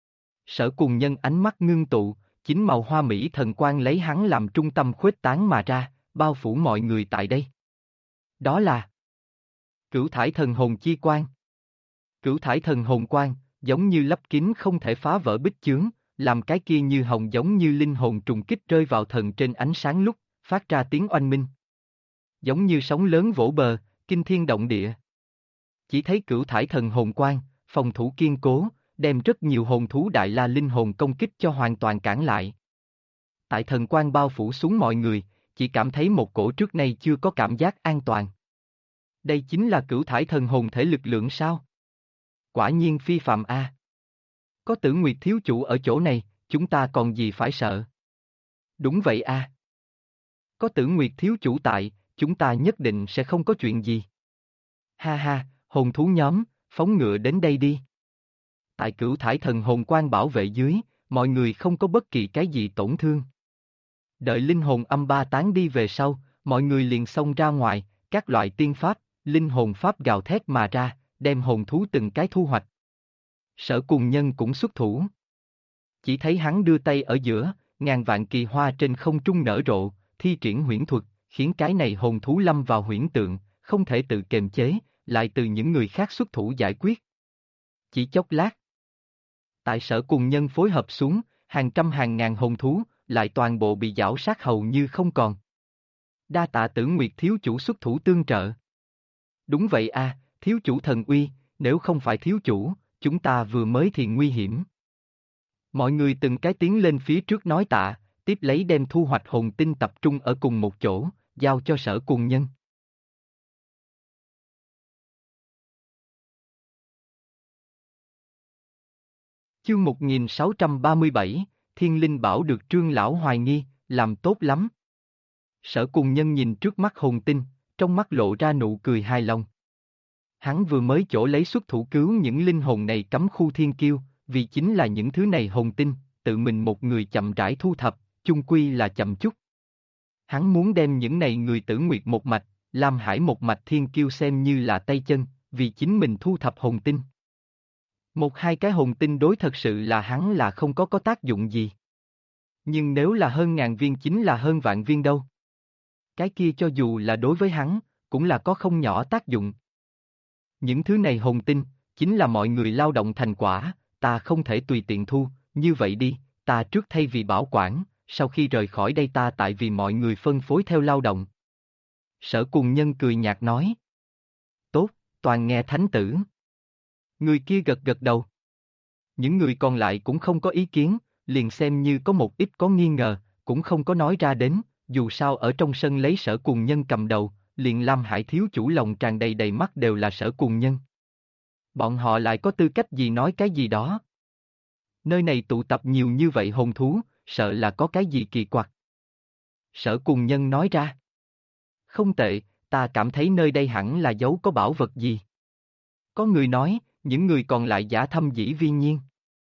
Sở Cùng Nhân ánh mắt ngưng tụ, chính màu hoa mỹ thần quang lấy hắn làm trung tâm khuếch tán mà ra, bao phủ mọi người tại đây. Đó là Cửu Thải Thần Hồn Chi Quang. Cửu Thải Thần Hồn Quang, giống như lấp kín không thể phá vỡ bích chướng, làm cái kia như hồng giống như linh hồn trùng kích rơi vào thần trên ánh sáng lúc, phát ra tiếng oanh minh. Giống như sóng lớn vỗ bờ, kinh thiên động địa. Chỉ thấy Cửu Thải Thần Hồn Quang, phòng thủ kiên cố, đem rất nhiều hồn thú đại la linh hồn công kích cho hoàn toàn cản lại. Tại thần quang bao phủ xuống mọi người, chỉ cảm thấy một cổ trước nay chưa có cảm giác an toàn. Đây chính là Cửu Thải Thần Hồn thể lực lượng sao? Quả nhiên phi phàm a. Có Tử Nguyệt thiếu chủ ở chỗ này, chúng ta còn gì phải sợ? Đúng vậy a. Có Tử Nguyệt thiếu chủ tại, chúng ta nhất định sẽ không có chuyện gì. Ha ha, hồn thú nhóm, phóng ngựa đến đây đi. Tại Cửu Thải Thần Hồn Quang bảo vệ dưới, mọi người không có bất kỳ cái gì tổn thương. Đợi linh hồn âm ba tán đi về sau, mọi người liền xông ra ngoài, các loại tiên pháp, linh hồn pháp gào thét mà ra, đem hồn thú từng cái thu hoạch. Sở Cùng Nhân cũng xuất thủ. Chỉ thấy hắn đưa tay ở giữa, ngàn vạn kỳ hoa trên không trung nở rộ, thi triển huyễn thuật, khiến cái này hồn thú lâm vào huyễn tượng, không thể tự kiềm chế, lại từ những người khác xuất thủ giải quyết. Chỉ chốc lát. Tại Sở Cùng Nhân phối hợp xuống, hàng trăm hàng ngàn hồn thú, lại toàn bộ bị giảo sát hầu như không còn. Đa tạ Tử Nguyệt thiếu chủ xuất thủ tương trợ. Đúng vậy a, thiếu chủ thần uy, nếu không phải thiếu chủ, chúng ta vừa mới thì nguy hiểm. Mọi người từng cái tiến lên phía trước nói tạ, tiếp lấy đem thu hoạch hồn tinh tập trung ở cùng một chỗ, giao cho Sở Cùng Nhân. Chương 1637, Thiên Linh Bảo được Trương Lão hoài nghi, làm tốt lắm. Sở Cùng Nhân nhìn trước mắt hồn tinh, trong mắt lộ ra nụ cười hài lòng. Hắn vừa mới chỗ lấy xuất thủ cứu những linh hồn này cấm khu thiên kiêu, vì chính là những thứ này hồn tinh, tự mình một người chậm rãi thu thập, chung quy là chậm chút. Hắn muốn đem những này người Tử Nguyệt một mạch, Lam Hải một mạch thiên kiêu xem như là tay chân, vì chính mình thu thập hồn tinh. Một hai cái hồn tinh đối thật sự là hắn là không có tác dụng gì. Nhưng nếu là hơn ngàn viên chính là hơn vạn viên đâu. Cái kia cho dù là đối với hắn, cũng là có không nhỏ tác dụng. Những thứ này hồn tinh, chính là mọi người lao động thành quả, ta không thể tùy tiện thu, như vậy đi, ta trước thay vì bảo quản, sau khi rời khỏi đây ta tại vì mọi người phân phối theo lao động. Sở Cùng Nhân cười nhạt nói. Tốt, toàn nghe thánh tử. Người kia gật gật đầu. Những người còn lại cũng không có ý kiến, liền xem như có một ít có nghi ngờ, cũng không có nói ra đến, dù sao ở trong sân lấy Sở Cuồng Nhân cầm đầu, liền Lam Hải thiếu chủ lòng tràn đầy đầy mắt đều là Sở Cuồng Nhân. Bọn họ lại có tư cách gì nói cái gì đó? Nơi này tụ tập nhiều như vậy hồn thú, sợ là có cái gì kỳ quặc. Sở Cuồng Nhân nói ra. Không tệ, ta cảm thấy nơi đây hẳn là giấu có bảo vật gì. Có người nói, những người còn lại giả thâm dĩ vi nhiên.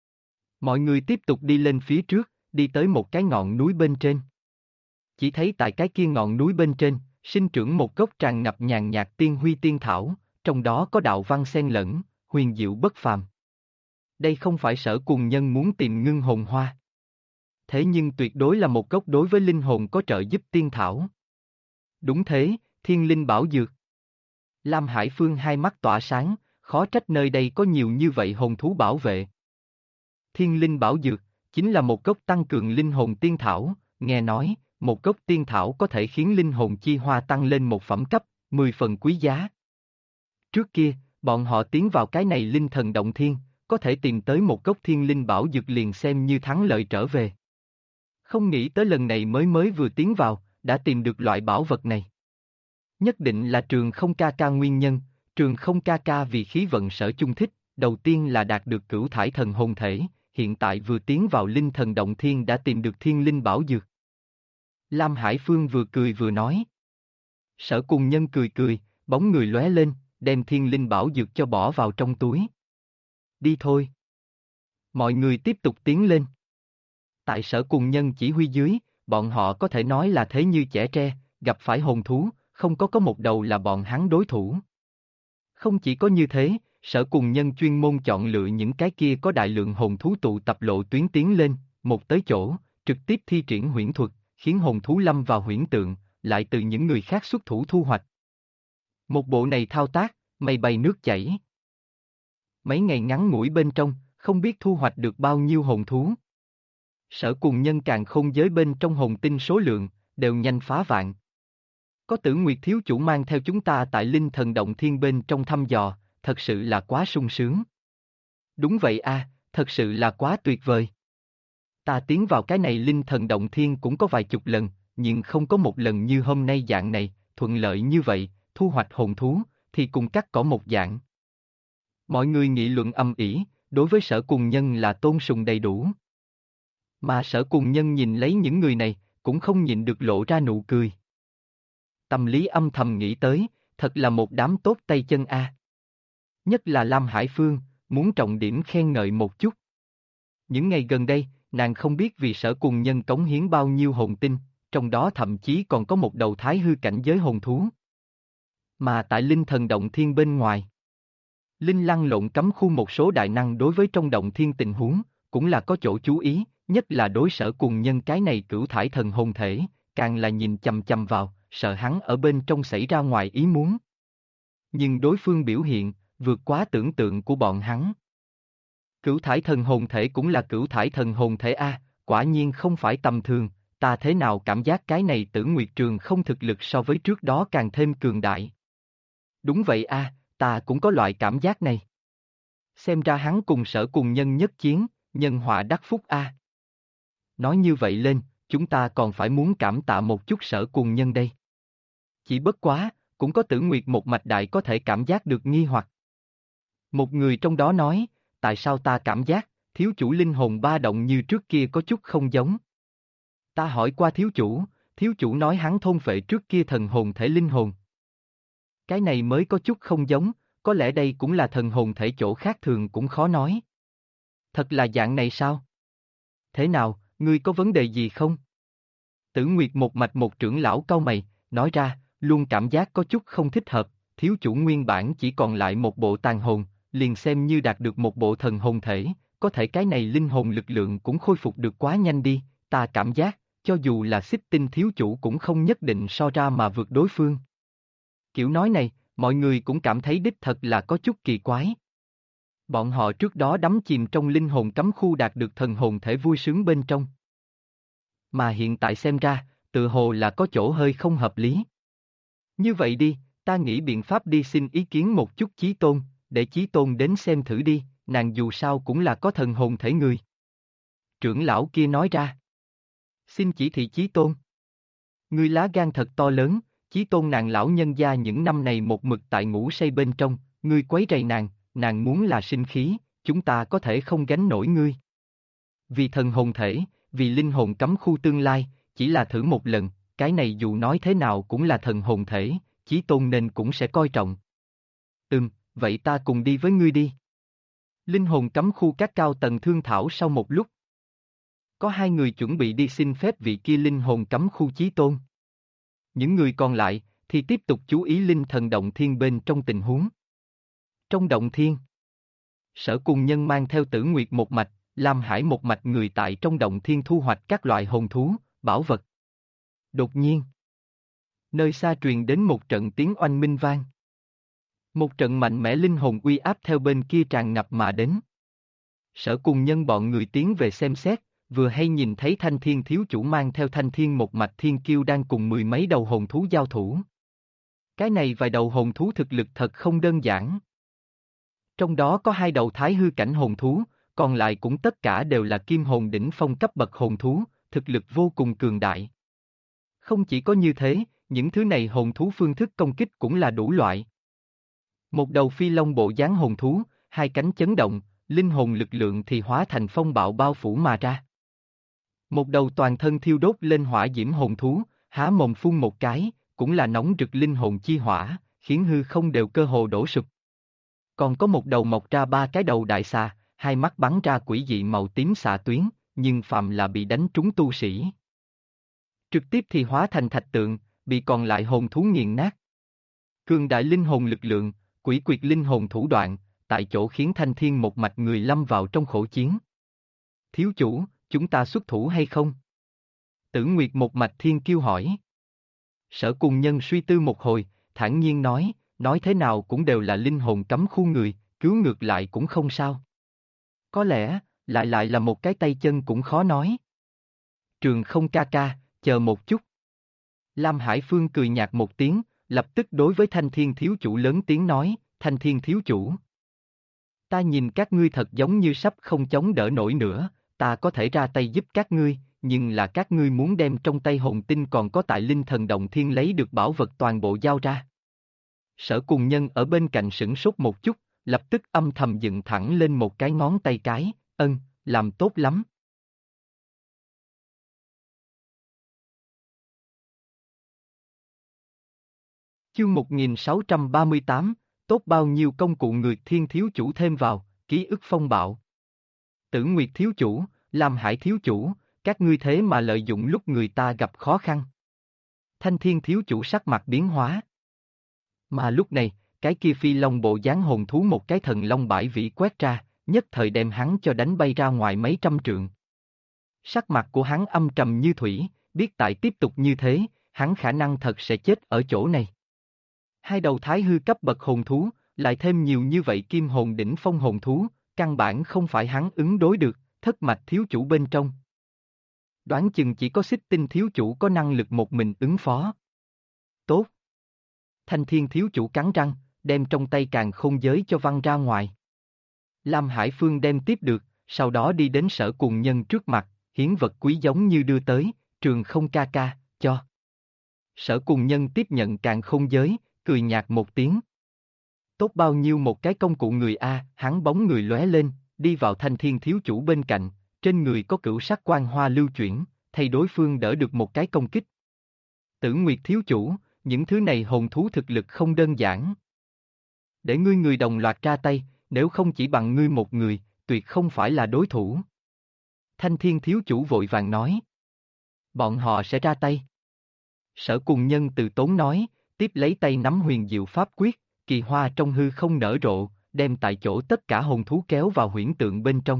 Mọi người tiếp tục đi lên phía trước, đi tới một cái ngọn núi bên trên. Chỉ thấy tại cái kia ngọn núi bên trên, sinh trưởng một gốc tràn ngập nhàn nhạt tiên huy tiên thảo, trong đó có đạo văn xen lẫn, huyền diệu bất phàm. Đây không phải Sở Cuồng Nhân muốn tìm ngưng hồn hoa. Thế nhưng tuyệt đối là một gốc đối với linh hồn có trợ giúp tiên thảo. Đúng thế, thiên linh bảo dược. Lam Hải Phương hai mắt tỏa sáng, khó trách nơi đây có nhiều như vậy hồn thú bảo vệ. Thiên linh bảo dược, chính là một gốc tăng cường linh hồn tiên thảo, nghe nói, một gốc tiên thảo có thể khiến linh hồn chi hoa tăng lên một phẩm cấp, 10 phần quý giá. Trước kia, bọn họ tiến vào cái này linh thần động thiên, có thể tìm tới một gốc thiên linh bảo dược liền xem như thắng lợi trở về. Không nghĩ tới lần này mới vừa tiến vào, đã tìm được loại bảo vật này. Nhất định là Trường Không ca ca nguyên nhân, Trường Không ca ca vì khí vận sở chung thích, đầu tiên là đạt được cửu thải thần hồn thể, hiện tại vừa tiến vào linh thần động thiên đã tìm được thiên linh bảo dược. Lam Hải Phương vừa cười vừa nói. Sở Cuồng Nhân cười cười, bóng người lóe lên, đem thiên linh bảo dược cho bỏ vào trong túi. Đi thôi. Mọi người tiếp tục tiến lên. Tại Sở Cuồng Nhân chỉ huy dưới, bọn họ có thể nói là thế như trẻ tre, gặp phải hồn thú, không có một đầu là bọn hắn đối thủ. Không chỉ có như thế, Sở Cuồng Nhân chuyên môn chọn lựa những cái kia có đại lượng hồn thú tụ tập lộ tuyến tiến lên, một tới chỗ, trực tiếp thi triển huyễn thuật, khiến hồn thú lâm vào huyễn tượng, lại từ những người khác xuất thủ thu hoạch. Một bộ này thao tác, mây bay nước chảy. Mấy ngày ngắn ngủi bên trong, không biết thu hoạch được bao nhiêu hồn thú. Sở Cuồng Nhân càng không giới bên trong hồn tinh số lượng, đều nhanh phá vạn. Có Tử Nguyệt thiếu chủ mang theo chúng ta tại linh thần động thiên bên trong thăm dò, thật sự là quá sung sướng. Đúng vậy a, thật sự là quá tuyệt vời. Ta tiến vào cái này linh thần động thiên cũng có vài chục lần, nhưng không có một lần như hôm nay dạng này, thuận lợi như vậy, thu hoạch hồn thú, thì cùng cắt cỏ một dạng. Mọi người nghị luận âm ỉ, đối với Sở Cuồng Nhân là tôn sùng đầy đủ. Mà Sở Cuồng Nhân nhìn lấy những người này, cũng không nhịn được lộ ra nụ cười. Tâm lý âm thầm nghĩ tới, thật là một đám tốt tay chân a. Nhất là Lam Hải Phương, muốn trọng điểm khen ngợi một chút. Những ngày gần đây, nàng không biết vì Sở Cuồng Nhân cống hiến bao nhiêu hồn tinh, trong đó thậm chí còn có một đầu thái hư cảnh giới hồn thú. Mà tại linh thần động thiên bên ngoài, linh lăng lộn cấm khu một số đại năng đối với trong động thiên tình huống, cũng là có chỗ chú ý, nhất là đối Sở Cuồng Nhân cái này cửu thải thần hồn thể, càng là nhìn chằm chằm vào, sợ hắn ở bên trong xảy ra ngoài ý muốn. Nhưng đối phương biểu hiện, vượt quá tưởng tượng của bọn hắn. Cửu thải thần hồn thể cũng là cửu thải thần hồn thể A, quả nhiên không phải tầm thường, ta thế nào cảm giác cái này Tử Nguyệt Trường không thực lực so với trước đó càng thêm cường đại. Đúng vậy a, ta cũng có loại cảm giác này. Xem ra hắn cùng Sở Cuồng Nhân nhất chiến, nhân họa đắc phúc a. Nói như vậy lên, chúng ta còn phải muốn cảm tạ một chút Sở Cuồng Nhân đây. Chỉ bất quá, cũng có Tử Nguyệt một mạch đại có thể cảm giác được nghi hoặc. Một người trong đó nói, tại sao ta cảm giác, thiếu chủ linh hồn ba động như trước kia có chút không giống. Ta hỏi qua thiếu chủ nói hắn thôn phệ trước kia thần hồn thể linh hồn. Cái này mới có chút không giống, có lẽ đây cũng là thần hồn thể chỗ khác thường cũng khó nói. Thật là dạng này sao? Thế nào, ngươi có vấn đề gì không? Tử Nguyệt một mạch một trưởng lão cau mày, nói ra, luôn cảm giác có chút không thích hợp, thiếu chủ nguyên bản chỉ còn lại một bộ tàn hồn, liền xem như đạt được một bộ thần hồn thể, có thể cái này linh hồn lực lượng cũng khôi phục được quá nhanh đi, ta cảm giác, cho dù là Xích Tinh thiếu chủ cũng không nhất định so ra mà vượt đối phương. Kiểu nói này, mọi người cũng cảm thấy đích thật là có chút kỳ quái. Bọn họ trước đó đắm chìm trong linh hồn cấm khu đạt được thần hồn thể vui sướng bên trong. Mà hiện tại xem ra, tự hồ là có chỗ hơi không hợp lý. Như vậy đi, ta nghĩ biện pháp đi xin ý kiến một chút Chí Tôn, để Chí Tôn đến xem thử đi, nàng dù sao cũng là có thần hồn thể người. Trưởng lão kia nói ra. Xin chỉ thị Chí Tôn. Ngươi lá gan thật to lớn, Chí Tôn nàng lão nhân gia những năm này một mực tại ngủ say bên trong, ngươi quấy rầy nàng muốn là sinh khí, chúng ta có thể không gánh nổi ngươi. Vì thần hồn thể, vì linh hồn cấm khu tương lai, chỉ là thử một lần, cái này dù nói thế nào cũng là thần hồn thể, Chí Tôn nên cũng sẽ coi trọng. Vậy ta cùng đi với ngươi đi. Linh hồn cấm khu các cao tầng thương thảo sau một lúc. Có hai người chuẩn bị đi xin phép vị kia linh hồn cấm khu Chí Tôn. Những người còn lại thì tiếp tục chú ý linh thần động thiên bên trong tình huống. Trong động thiên, Sở Cùng Nhân mang theo Tử Nguyệt một mạch, Lam Hải một mạch người tại trong động thiên thu hoạch các loại hồn thú, bảo vật. Đột nhiên, nơi xa truyền đến một trận tiếng oanh minh vang. Một trận mạnh mẽ linh hồn uy áp theo bên kia tràn ngập mà đến. Sở Cùng Nhân bọn người tiến về xem xét, vừa hay nhìn thấy Thanh Thiên thiếu chủ mang theo Thanh Thiên một mạch thiên kiêu đang cùng mười mấy đầu hồn thú giao thủ. Cái này vài đầu hồn thú thực lực thật không đơn giản. Trong đó có hai đầu thái hư cảnh hồn thú, còn lại cũng tất cả đều là kim hồn đỉnh phong cấp bậc hồn thú, thực lực vô cùng cường đại. Không chỉ có như thế, những thứ này hồn thú phương thức công kích cũng là đủ loại. Một đầu phi long bộ dáng hồn thú, hai cánh chấn động, linh hồn lực lượng thì hóa thành phong bạo bao phủ mà ra. Một đầu toàn thân thiêu đốt lên hỏa diễm hồn thú, há mồm phun một cái, cũng là nóng rực linh hồn chi hỏa, khiến hư không đều cơ hồ đổ sụp. Còn có một đầu mọc ra ba cái đầu đại xà, hai mắt bắn ra quỷ dị màu tím xạ tuyến, nhưng phạm là bị đánh trúng tu sĩ. Trực tiếp thì hóa thành thạch tượng, bị còn lại hồn thú nghiền nát. Cường đại linh hồn lực lượng, quỷ quyệt linh hồn thủ đoạn, tại chỗ khiến Thanh Thiên một mạch người lâm vào trong khổ chiến. Thiếu chủ, chúng ta xuất thủ hay không? Tử Nguyệt một mạch thiên kiêu hỏi. Sở Cùng Nhân suy tư một hồi, thản nhiên nói thế nào cũng đều là linh hồn cấm khu người, cứu ngược lại cũng không sao. Có lẽ, lại là một cái tay chân cũng khó nói. Trường Không ca ca, chờ một chút. Lam Hải Phương cười nhạt một tiếng, lập tức đối với Thanh Thiên thiếu chủ lớn tiếng nói, Thanh Thiên thiếu chủ. Ta nhìn các ngươi thật giống như sắp không chống đỡ nổi nữa, ta có thể ra tay giúp các ngươi, nhưng là các ngươi muốn đem trong tay hồn tinh còn có tại linh thần động thiên lấy được bảo vật toàn bộ giao ra. Sở Cùng Nhân ở bên cạnh sửng sốt một chút, lập tức âm thầm dựng thẳng lên một cái ngón tay cái, làm tốt lắm. Chương 1638, tốt bao nhiêu công cụ người Thiên thiếu chủ thêm vào, ký ức phong bạo. Tử Nguyệt thiếu chủ, Lam Hải thiếu chủ, các ngươi thế mà lợi dụng lúc người ta gặp khó khăn. Thanh Thiên thiếu chủ sắc mặt biến hóa. Mà lúc này, cái kia phi long bộ dáng hồn thú một cái thần long bãi vĩ quét ra, nhất thời đem hắn cho đánh bay ra ngoài mấy trăm trượng. Sắc mặt của hắn âm trầm như thủy, biết tại tiếp tục như thế, hắn khả năng thật sẽ chết ở chỗ này. Hai đầu thái hư cấp bậc hồn thú, lại thêm nhiều như vậy kim hồn đỉnh phong hồn thú, căn bản không phải hắn ứng đối được, thất mạch thiếu chủ bên trong. Đoán chừng chỉ có Xích Tinh thiếu chủ có năng lực một mình ứng phó. Tốt. Thanh Thiên thiếu chủ cắn răng, đem trong tay càn khôn giới cho văng ra ngoài. Lam Hải Phương đem tiếp được, sau đó đi đến Sở Cùng Nhân trước mặt, hiến vật quý giống như đưa tới, Trường Không ca ca, cho. Sở Cùng Nhân tiếp nhận càn khôn giới, cười nhạt một tiếng. Tốt bao nhiêu một cái công cụ người A, hắn bóng người lóe lên, đi vào Thanh Thiên thiếu chủ bên cạnh, trên người có cửu sắc quang hoa lưu chuyển, thay đối phương đỡ được một cái công kích. Tử Nguyệt thiếu chủ, những thứ này hồn thú thực lực không đơn giản. Để ngươi người đồng loạt ra tay, nếu không chỉ bằng ngươi một người, tuyệt không phải là đối thủ. Thanh Thiên thiếu chủ vội vàng nói. Bọn họ sẽ ra tay. Sở Cùng Nhân từ tốn nói, tiếp lấy tay nắm huyền diệu pháp quyết, kỳ hoa trong hư không nở rộ, đem tại chỗ tất cả hồn thú kéo vào huyễn tượng bên trong.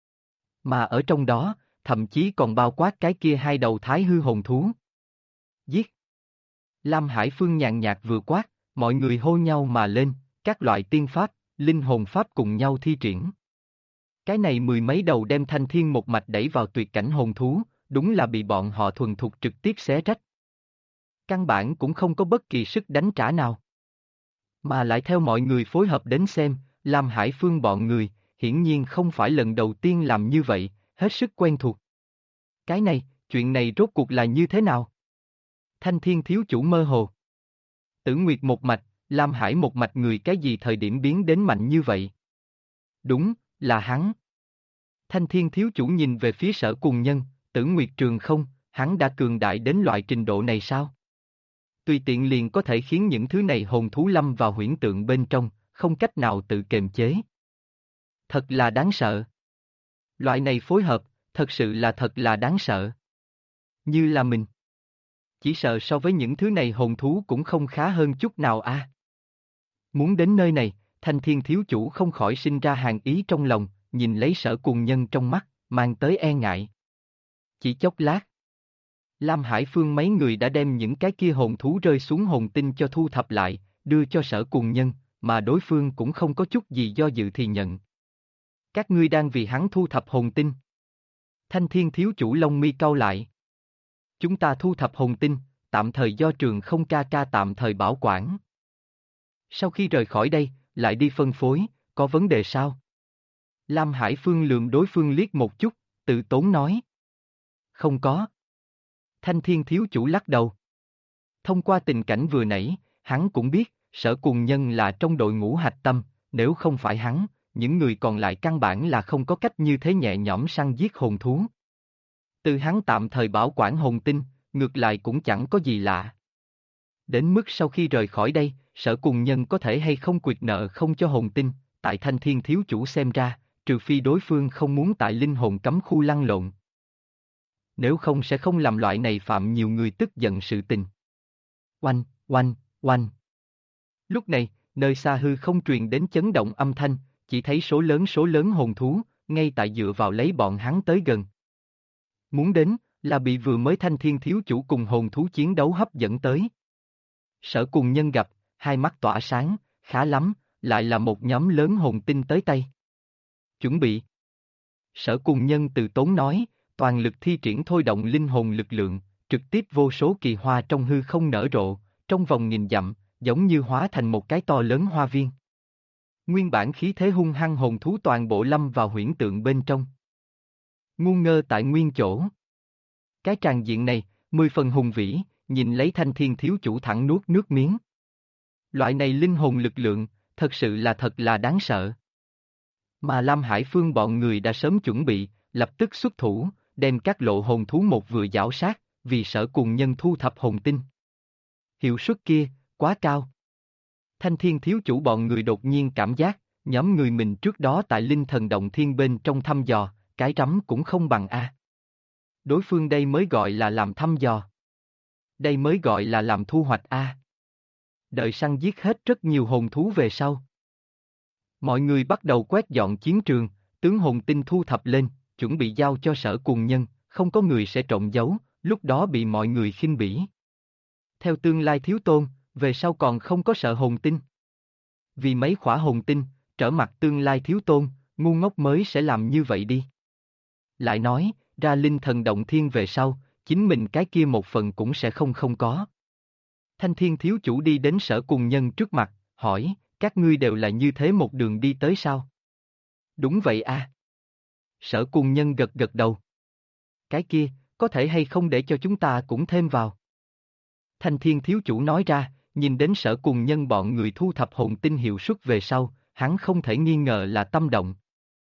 Mà ở trong đó, thậm chí còn bao quát cái kia hai đầu thái hư hồn thú. Giết! Lam Hải Phương nhàn nhạt vừa quát, mọi người hô nhau mà lên, các loại tiên pháp, linh hồn pháp cùng nhau thi triển. Cái này mười mấy đầu đem Thanh Thiên một mạch đẩy vào tuyệt cảnh hồn thú, đúng là bị bọn họ thuần thục trực tiếp xé rách. Căn bản cũng không có bất kỳ sức đánh trả nào. Mà lại theo mọi người phối hợp đến xem, Lam Hải Phương bọn người, hiển nhiên không phải lần đầu tiên làm như vậy, hết sức quen thuộc. Cái này, chuyện này rốt cuộc là như thế nào? Thanh Thiên thiếu chủ mơ hồ. Tử Nguyệt một mạch, Lam Hải một mạch người cái gì thời điểm biến đến mạnh như vậy? Đúng, là hắn. Thanh Thiên thiếu chủ nhìn về phía Sở Cùng Nhân, Tử Nguyệt Trường không, hắn đã cường đại đến loại trình độ này sao? Tùy tiện liền có thể khiến những thứ này hồn thú lâm vào huyễn tượng bên trong, không cách nào tự kiềm chế. Thật là đáng sợ. Loại này phối hợp, thật sự là thật là đáng sợ. Như là mình. Chỉ sợ so với những thứ này hồn thú cũng không khá hơn chút nào a. Muốn đến nơi này, Thanh Thiên thiếu chủ không khỏi sinh ra hàng ý trong lòng, nhìn lấy Sở Cùng Nhân trong mắt, mang tới e ngại. Chỉ chốc lát, Lam Hải Phương mấy người đã đem những cái kia hồn thú rơi xuống hồn tinh cho thu thập lại, đưa cho Sở Cùng Nhân, mà đối phương cũng không có chút gì do dự thì nhận. Các ngươi đang vì hắn thu thập hồn tinh. Thanh Thiên thiếu chủ lông mi cau lại. Chúng ta thu thập hồn tinh, tạm thời do Trường Không ca ca tạm thời bảo quản. Sau khi rời khỏi đây, lại đi phân phối, có vấn đề sao? Lam Hải Phương lườm đối phương liếc một chút, tự tốn nói. Không có. Thanh Thiên thiếu chủ lắc đầu. Thông qua tình cảnh vừa nãy, hắn cũng biết, Sở Cùng Nhân là trong đội ngũ hạch tâm, nếu không phải hắn, những người còn lại căn bản là không có cách như thế nhẹ nhõm săn giết hồn thú. Từ hắn tạm thời bảo quản hồn tinh, ngược lại cũng chẳng có gì lạ. Đến mức sau khi rời khỏi đây, Sở Cùng Nhân có thể hay không quyệt nợ không cho hồn tinh, tại Thanh Thiên thiếu chủ xem ra, trừ phi đối phương không muốn tại linh hồn cấm khu lăn lộn. Nếu không sẽ không làm loại này phạm nhiều người tức giận sự tình. Oanh, oanh, oanh. Lúc này, nơi xa hư không truyền đến chấn động âm thanh, chỉ thấy số lớn hồn thú, ngay tại dựa vào lấy bọn hắn tới gần. Muốn đến, là bị vừa mới Thanh Thiên thiếu chủ cùng hồn thú chiến đấu hấp dẫn tới. Sở Cùng Nhân gặp, hai mắt tỏa sáng, khá lắm, lại là một nhóm lớn hồn tinh tới tay. Chuẩn bị. Sở Cùng Nhân từ tốn nói, toàn lực thi triển thôi động linh hồn lực lượng, trực tiếp vô số kỳ hoa trong hư không nở rộ, trong vòng nghìn dặm, giống như hóa thành một cái to lớn hoa viên. Nguyên bản khí thế hung hăng hồn thú toàn bộ lâm vào huyễn tượng bên trong. Ngu ngơ tại nguyên chỗ. Cái tràng diện này, 10 phần hùng vĩ, nhìn lấy Thanh Thiên thiếu chủ thẳng nuốt nước miếng. Loại này linh hồn lực lượng, thật sự là thật là đáng sợ. Mà Lam Hải Phương bọn người đã sớm chuẩn bị, lập tức xuất thủ, đem các lộ hồn thú một vừa giảo sát, vì Sở Cùng Nhân thu thập hồn tinh. Hiệu suất kia, quá cao. Thanh Thiên thiếu chủ bọn người đột nhiên cảm giác, nhóm người mình trước đó tại Linh Thần Động Thiên bên trong thăm dò, cái rắm cũng không bằng a. Đối phương đây mới gọi là làm thăm dò. Đây mới gọi là làm thu hoạch a. Đợi săn giết hết rất nhiều hồn thú về sau. Mọi người bắt đầu quét dọn chiến trường, tướng hồn tinh thu thập lên, chuẩn bị giao cho Sở Cùng Nhân, không có người sẽ trộm giấu, lúc đó bị mọi người khinh bỉ. Theo tương lai thiếu tôn, về sau còn không có sợ hồn tinh. Vì mấy khỏa hồn tinh, trở mặt tương lai thiếu tôn, ngu ngốc mới sẽ làm như vậy đi. Lại nói, ra Linh Thần Động Thiên về sau, chính mình cái kia một phần cũng sẽ không có. Thanh Thiên thiếu chủ đi đến Sở Cùng Nhân trước mặt, hỏi, các ngươi đều là như thế một đường đi tới sao? Đúng vậy a. Sở Cùng Nhân gật gật đầu. Cái kia, có thể hay không để cho chúng ta cũng thêm vào? Thanh Thiên thiếu chủ nói ra, nhìn đến Sở Cùng Nhân bọn người thu thập hồn tinh hiệu suất về sau, hắn không thể nghi ngờ là tâm động.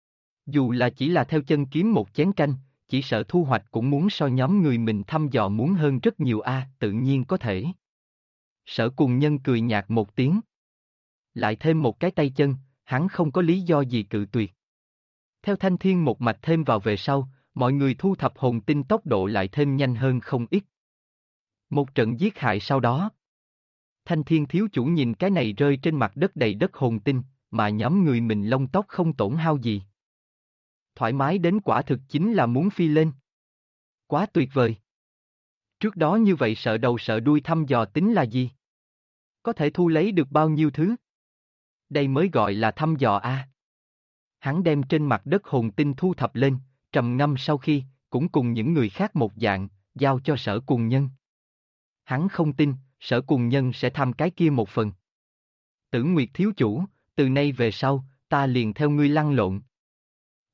Dù là chỉ là theo chân kiếm một chén canh, chỉ sợ thu hoạch cũng muốn so nhóm người mình thăm dò muốn hơn rất nhiều a, tự nhiên có thể. Sở Cùng Nhân cười nhạt một tiếng. Lại thêm một cái tay chân, hắn không có lý do gì cự tuyệt. Theo Thanh Thiên một mạch thêm vào về sau, mọi người thu thập hồn tinh tốc độ lại thêm nhanh hơn không ít. Một trận giết hại sau đó. Thanh Thiên thiếu chủ nhìn cái này rơi trên mặt đất đầy đất hồn tinh, mà nhóm người mình lông tóc không tổn hao gì. Thoải mái đến quả thực chính là muốn phi lên. Quá tuyệt vời. Trước đó như vậy sợ đầu sợ đuôi thăm dò tính là gì? Có thể thu lấy được bao nhiêu thứ? Đây mới gọi là thăm dò a. Hắn đem trên mặt đất hồn tinh thu thập lên, trầm ngâm sau khi, cũng cùng những người khác một dạng, giao cho Sở Cùng Nhân. Hắn không tin, Sở Cùng Nhân sẽ tham cái kia một phần. Tử Nguyệt thiếu chủ, từ nay về sau, ta liền theo ngươi lăn lộn.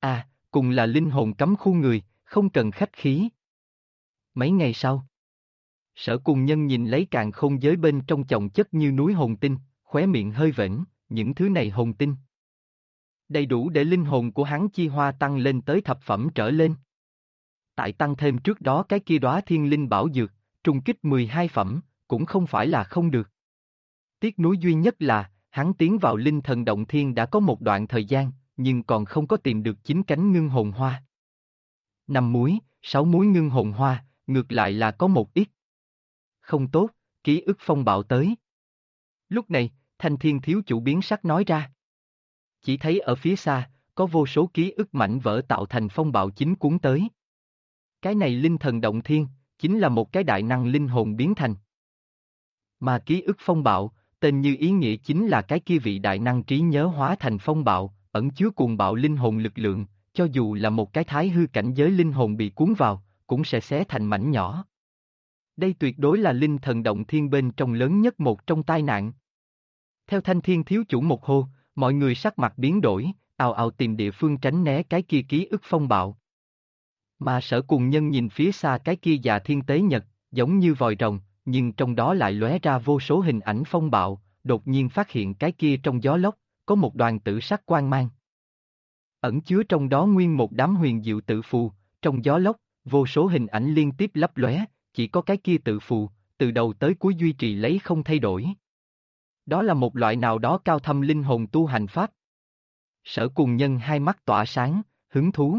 À, cùng là linh hồn cấm khu người, không cần khách khí. Mấy ngày sau, Sở Cùng Nhân nhìn lấy càn khôn giới bên trong chồng chất như núi hồn tinh, khóe miệng hơi vểnh, những thứ này hồn tinh. Đầy đủ để linh hồn của hắn chi hoa tăng lên tới thập phẩm trở lên. Tại tăng thêm trước đó cái kia đóa thiên linh bảo dược, trùng kích 12 phẩm, cũng không phải là không được. Tiếc nuối duy nhất là, hắn tiến vào linh thần động thiên đã có một đoạn thời gian, nhưng còn không có tìm được 9 cánh ngưng hồn hoa. 5 múi, 6 múi ngưng hồn hoa, ngược lại là có một ít. Không tốt, ký ức phong bạo tới. Lúc này, Thanh Thiên thiếu chủ biến sắc nói ra. Chỉ thấy ở phía xa, có vô số ký ức mảnh vỡ tạo thành phong bạo chính cuốn tới. Cái này linh thần động thiên, chính là một cái đại năng linh hồn biến thành. Mà ký ức phong bạo, tên như ý nghĩa chính là cái kia vị đại năng trí nhớ hóa thành phong bạo, ẩn chứa cuồng bạo linh hồn lực lượng, cho dù là một cái thái hư cảnh giới linh hồn bị cuốn vào, cũng sẽ xé thành mảnh nhỏ. Đây tuyệt đối là linh thần động thiên bên trong lớn nhất một trong tai nạn. Theo Thanh Thiên thiếu chủ một hô, mọi người sắc mặt biến đổi, ào ào tìm địa phương tránh né cái kia ký ức phong bạo. Mà Sở Cùng Nhân nhìn phía xa cái kia già thiên tế nhật, giống như vòi rồng, nhưng trong đó lại lóe ra vô số hình ảnh phong bạo, đột nhiên phát hiện cái kia trong gió lốc, có một đoàn tử sắc quang mang. Ẩn chứa trong đó nguyên một đám huyền diệu tự phù, trong gió lốc, vô số hình ảnh liên tiếp lấp lóe, chỉ có cái kia tự phù, từ đầu tới cuối duy trì lấy không thay đổi. Đó là một loại nào đó cao thâm linh hồn tu hành pháp. Sở Cùng Nhân hai mắt tỏa sáng, hứng thú.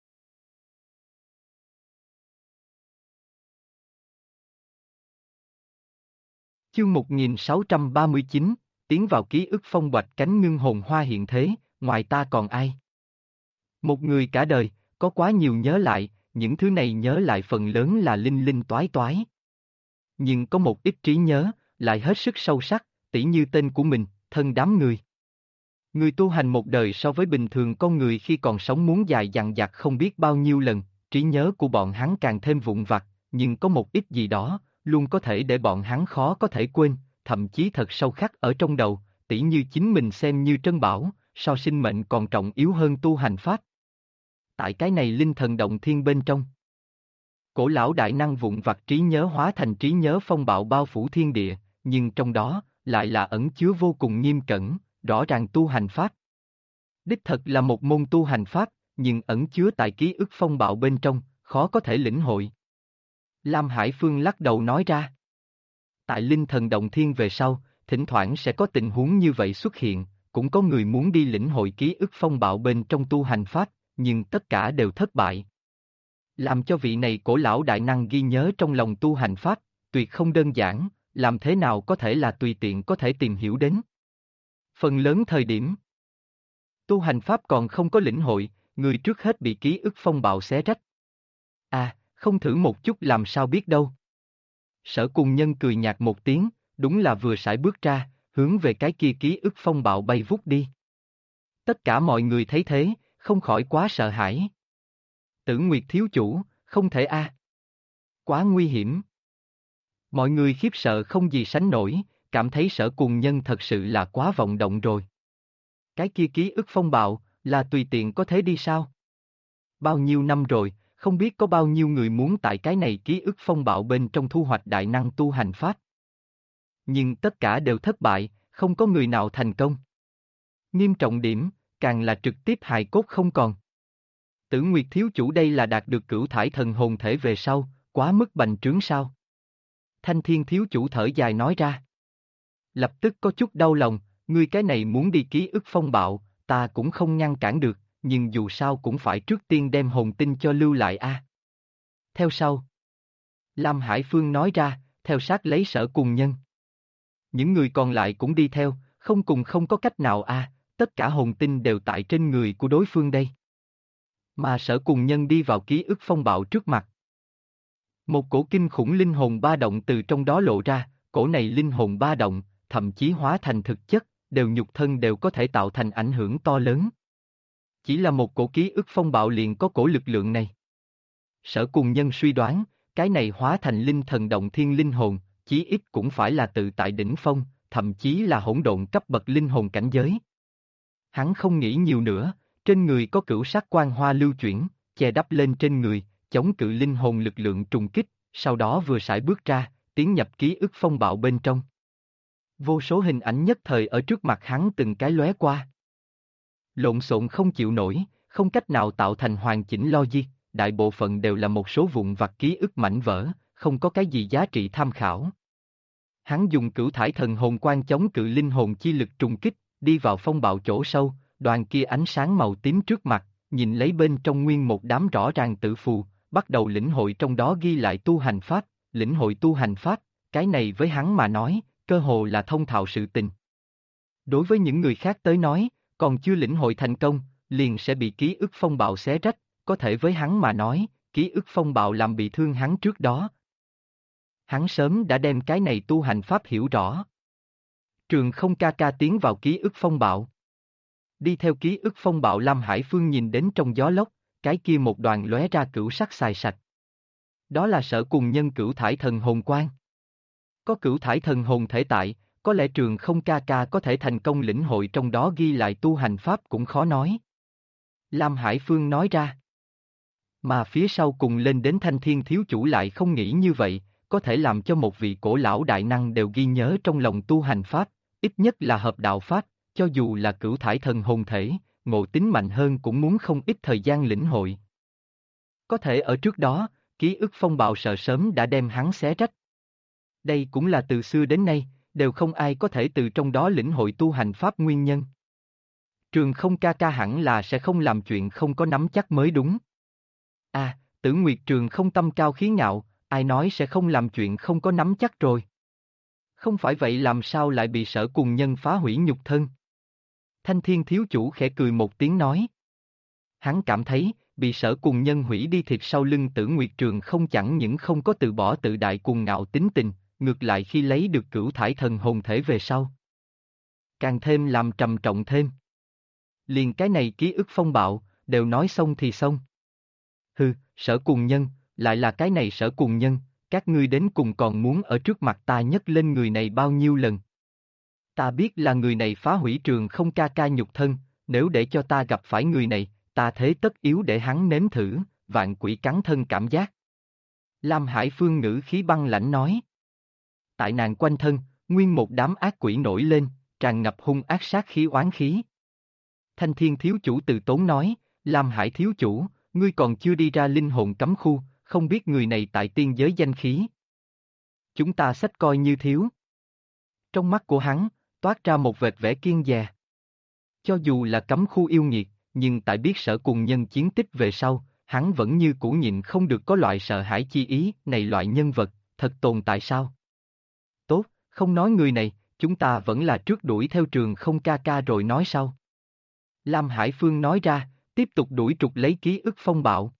Chương 1639, tiến vào ký ức phong bạch cánh ngưng hồn hoa hiện thế, ngoài ta còn ai? Một người cả đời, có quá nhiều nhớ lại, những thứ này nhớ lại phần lớn là linh linh toái toái. Nhưng có một ít trí nhớ, lại hết sức sâu sắc, tỉ như tên của mình, thân đám người. Người tu hành một đời so với bình thường con người khi còn sống muốn dài dằng dặc không biết bao nhiêu lần, trí nhớ của bọn hắn càng thêm vụn vặt, nhưng có một ít gì đó, luôn có thể để bọn hắn khó có thể quên, thậm chí thật sâu khắc ở trong đầu, tỉ như chính mình xem như trân bảo, so sinh mệnh còn trọng yếu hơn tu hành pháp. Tại cái này linh thần động thiên bên trong, cổ lão đại năng vụn vặt trí nhớ hóa thành trí nhớ phong bạo bao phủ thiên địa, nhưng trong đó, lại là ẩn chứa vô cùng nghiêm cẩn, rõ ràng tu hành pháp. Đích thật là một môn tu hành pháp, nhưng ẩn chứa tại ký ức phong bạo bên trong, khó có thể lĩnh hội. Lam Hải Phương lắc đầu nói ra. Tại linh thần động thiên về sau, thỉnh thoảng sẽ có tình huống như vậy xuất hiện, cũng có người muốn đi lĩnh hội ký ức phong bạo bên trong tu hành pháp, nhưng tất cả đều thất bại. Làm cho vị này cổ lão đại năng ghi nhớ trong lòng tu hành pháp, tuyệt không đơn giản, làm thế nào có thể là tùy tiện có thể tìm hiểu đến. Phần lớn thời điểm, tu hành pháp còn không có lĩnh hội, người trước hết bị ký ức phong bạo xé rách. À, không thử một chút làm sao biết đâu. Sở Cùng Nhân cười nhạt một tiếng, đúng là vừa sải bước ra, hướng về cái kia ký ức phong bạo bay vút đi. Tất cả mọi người thấy thế, không khỏi quá sợ hãi. Tử Nguyệt thiếu chủ, không thể a. Quá nguy hiểm. Mọi người khiếp sợ không gì sánh nổi, cảm thấy Sở Cùng Nhân thật sự là quá vọng động rồi. Cái kia ký ức phong bạo, là tùy tiện có thế đi sao? Bao nhiêu năm rồi, không biết có bao nhiêu người muốn tại cái này ký ức phong bạo bên trong thu hoạch đại năng tu hành pháp. Nhưng tất cả đều thất bại, không có người nào thành công. Nghiêm trọng điểm, càng là trực tiếp hài cốt không còn. Tử Nguyệt thiếu chủ đây là đạt được cửu thải thần hồn thể về sau, quá mức bành trướng sao? Thanh Thiên thiếu chủ thở dài nói ra. Lập tức có chút đau lòng, ngươi cái này muốn đi ký ức phong bạo, ta cũng không ngăn cản được, nhưng dù sao cũng phải trước tiên đem hồn tinh cho lưu lại a. Theo sau, Lam Hải Phương nói ra, theo sát lấy Sở Cùng Nhân. Những người còn lại cũng đi theo, không cùng không có cách nào a, tất cả hồn tinh đều tại trên người của đối phương đây. Mà Sở Cùng Nhân đi vào ký ức phong bạo trước mặt. Một cổ kinh khủng linh hồn ba động từ trong đó lộ ra, cổ này linh hồn ba động, thậm chí hóa thành thực chất, đều nhục thân đều có thể tạo thành ảnh hưởng to lớn. Chỉ là một cổ ký ức phong bạo liền có cổ lực lượng này. Sở Cùng Nhân suy đoán, cái này hóa thành linh thần động thiên linh hồn, chí ít cũng phải là tự tại đỉnh phong, thậm chí là hỗn độn cấp bậc linh hồn cảnh giới. Hắn không nghĩ nhiều nữa, Trên người có cửu sắc quang hoa lưu chuyển, che đắp lên trên người, chống cự linh hồn lực lượng trùng kích, sau đó vừa sải bước ra, tiến nhập ký ức phong bạo bên trong. Vô số hình ảnh nhất thời ở trước mặt hắn từng cái lóe qua. Lộn xộn không chịu nổi, không cách nào tạo thành hoàn chỉnh logic, đại bộ phận đều là một số vụn vặt ký ức mảnh vỡ, không có cái gì giá trị tham khảo. Hắn dùng cửu thải thần hồn quan chống cự linh hồn chi lực trùng kích, đi vào phong bạo chỗ sâu, đoàn kia ánh sáng màu tím trước mặt, nhìn lấy bên trong nguyên một đám rõ ràng tự phù, bắt đầu lĩnh hội trong đó ghi lại tu hành pháp, lĩnh hội tu hành pháp, cái này với hắn mà nói, cơ hồ là thông thạo sự tình. Đối với những người khác tới nói, còn chưa lĩnh hội thành công, liền sẽ bị ký ức phong bạo xé rách, có thể với hắn mà nói, ký ức phong bạo làm bị thương hắn trước đó. Hắn sớm đã đem cái này tu hành pháp hiểu rõ. Trường không ca ca tiến vào ký ức phong bạo. Đi theo ký ức phong bạo Lam Hải Phương nhìn đến trong gió lốc, cái kia một đoàn lóe ra cửu sắc xài sạch. Đó là Sở Cùng Nhân cửu thải thần hồn quan. Có cửu thải thần hồn thể tại, có lẽ trường không ca ca có thể thành công lĩnh hội trong đó ghi lại tu hành pháp cũng khó nói. Lam Hải Phương nói ra. Mà phía sau cùng lên đến Thanh Thiên thiếu chủ lại không nghĩ như vậy, có thể làm cho một vị cổ lão đại năng đều ghi nhớ trong lòng tu hành pháp, ít nhất là hợp đạo pháp, cho dù là cửu thải thần hồn thể, ngộ tính mạnh hơn cũng muốn không ít thời gian lĩnh hội. Có thể ở trước đó, ký ức phong bạo sợ sớm đã đem hắn xé rách. Đây cũng là từ xưa đến nay, đều không ai có thể từ trong đó lĩnh hội tu hành pháp nguyên nhân. Trường không ca ca hẳn là sẽ không làm chuyện không có nắm chắc mới đúng. À, Tử Nguyệt Trường không tâm cao khí ngạo, ai nói sẽ không làm chuyện không có nắm chắc rồi. Không phải vậy làm sao lại bị Sở Cùng Nhân phá hủy nhục thân? Thanh Thiên thiếu chủ khẽ cười một tiếng nói. Hắn cảm thấy, bị Sở Cùng Nhân hủy đi thịt sau lưng Tử Nguyệt Trường không chẳng những không có từ bỏ tự đại cuồng ngạo tính tình, ngược lại khi lấy được cửu thải thần hồn thể về sau. Càng thêm làm trầm trọng thêm. Liền cái này ký ức phong bạo, đều nói xong thì xong. Hừ, Sở Cùng Nhân, lại là cái này Sở Cùng Nhân, các ngươi đến cùng còn muốn ở trước mặt ta nhấc lên người này bao nhiêu lần. Ta biết là người này phá hủy trường không ca ca nhục thân, nếu để cho ta gặp phải người này, ta thế tất yếu để hắn nếm thử, vạn quỷ cắn thân cảm giác. Lam Hải Phương ngữ khí băng lãnh nói. Tại nàng quanh thân, nguyên một đám ác quỷ nổi lên, tràn ngập hung ác sát khí oán khí. Thanh Thiên thiếu chủ từ tốn nói, Lam Hải thiếu chủ, ngươi còn chưa đi ra linh hồn cấm khu, không biết người này tại tiên giới danh khí. Chúng ta sách coi như thiếu. Trong mắt của hắn, toát ra một vệt vẻ kiên dè. Cho dù là cấm khu yêu nghiệt, nhưng tại biết Sở Cùng Nhân chiến tích về sau, hắn vẫn như cũ nhịn không được có loại sợ hãi chi ý, này loại nhân vật, thật tồn tại sao? Tốt, không nói người này, chúng ta vẫn là trước đuổi theo trường không ca ca rồi nói sau. Lam Hải Phương nói ra, tiếp tục đuổi trục lấy ký ức phong bạo.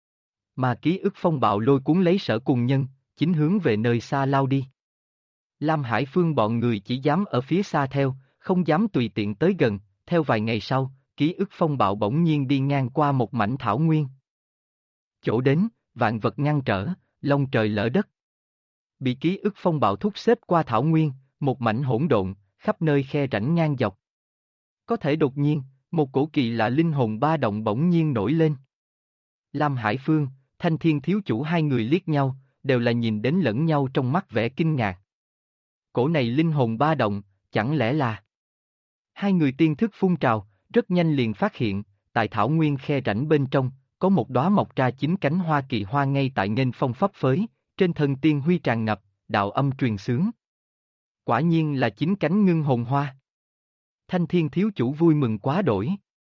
Mà ký ức phong bạo lôi cuốn lấy Sở Cùng Nhân, chính hướng về nơi xa lao đi. Lam Hải Phương bọn người chỉ dám ở phía xa theo, không dám tùy tiện tới gần, theo vài ngày sau, ký ức phong bạo bỗng nhiên đi ngang qua một mảnh thảo nguyên. Chỗ đến, vạn vật ngăn trở, long trời lỡ đất. Bị ký ức phong bạo thúc xếp qua thảo nguyên, một mảnh hỗn độn, khắp nơi khe rãnh ngang dọc. Có thể đột nhiên, một cổ kỳ lạ linh hồn ba động bỗng nhiên nổi lên. Lam Hải Phương, Thanh Thiên thiếu chủ hai người liếc nhau, đều là nhìn đến lẫn nhau trong mắt vẻ kinh ngạc. Cổ này linh hồn ba động, chẳng lẽ là... Hai người tiên thức phun trào, rất nhanh liền phát hiện, tại thảo nguyên khe rãnh bên trong, có một đóa mọc ra 9 cánh hoa kỳ hoa ngay tại nghênh phong phấp phới, trên thân tiên huy tràn ngập, đạo âm truyền xướng. Quả nhiên là 9 cánh ngưng hồn hoa. Thanh Thiên thiếu chủ vui mừng quá đổi.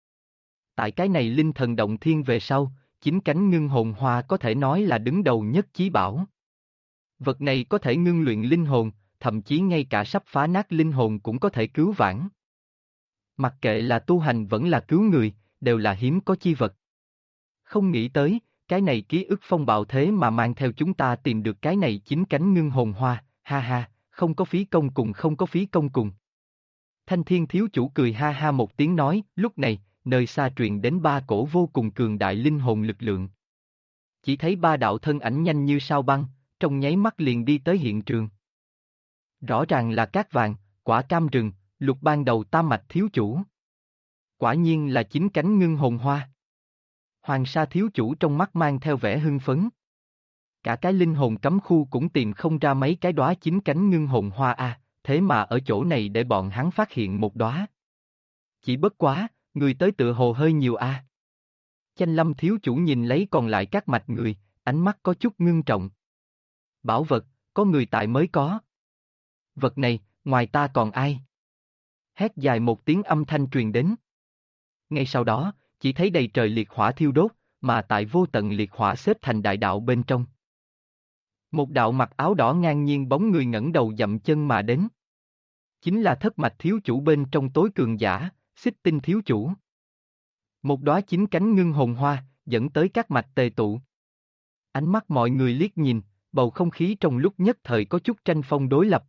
Tại cái này linh thần động thiên về sau, 9 cánh ngưng hồn hoa có thể nói là đứng đầu nhất chí bảo. Vật này có thể ngưng luyện linh hồn, thậm chí ngay cả sắp phá nát linh hồn cũng có thể cứu vãn. Mặc kệ là tu hành vẫn là cứu người, đều là hiếm có chi vật. Không nghĩ tới, cái này ký ức phong bạo thế mà mang theo chúng ta tìm được cái này 9 cánh ngưng hồn hoa, ha ha, không có phí công cùng không có phí công cùng. Thanh Thiên thiếu chủ cười ha ha một tiếng nói, lúc này, nơi xa truyền đến ba cổ vô cùng cường đại linh hồn lực lượng. Chỉ thấy ba đạo thân ảnh nhanh như sao băng, trong nháy mắt liền đi tới hiện trường. Rõ ràng là cát vàng, quả cam rừng, lục ban đầu tam mạch thiếu chủ. Quả nhiên là chín cánh ngưng hồn hoa. Hoàng Sa thiếu chủ trong mắt mang theo vẻ hưng phấn. Cả cái linh hồn cấm khu cũng tìm không ra mấy cái đóa chín cánh ngưng hồn hoa a, thế mà ở chỗ này để bọn hắn phát hiện một đóa. Chỉ bất quá, người tới tựa hồ hơi nhiều a. Chanh Lâm thiếu chủ nhìn lấy còn lại các mạch người, ánh mắt có chút ngưng trọng. Bảo vật, có người tại mới có. Vật này, ngoài ta còn ai? Hét dài một tiếng âm thanh truyền đến. Ngay sau đó, chỉ thấy đầy trời liệt hỏa thiêu đốt, mà tại vô tận liệt hỏa xếp thành đại đạo bên trong. Một đạo mặc áo đỏ ngang nhiên bóng người ngẩng đầu dậm chân mà đến. Chính là thất mạch thiếu chủ bên trong tối cường giả, Xích Tinh thiếu chủ. Một đóa chín cánh ngưng hồn hoa, dẫn tới các mạch tề tụ. Ánh mắt mọi người liếc nhìn, bầu không khí trong lúc nhất thời có chút tranh phong đối lập.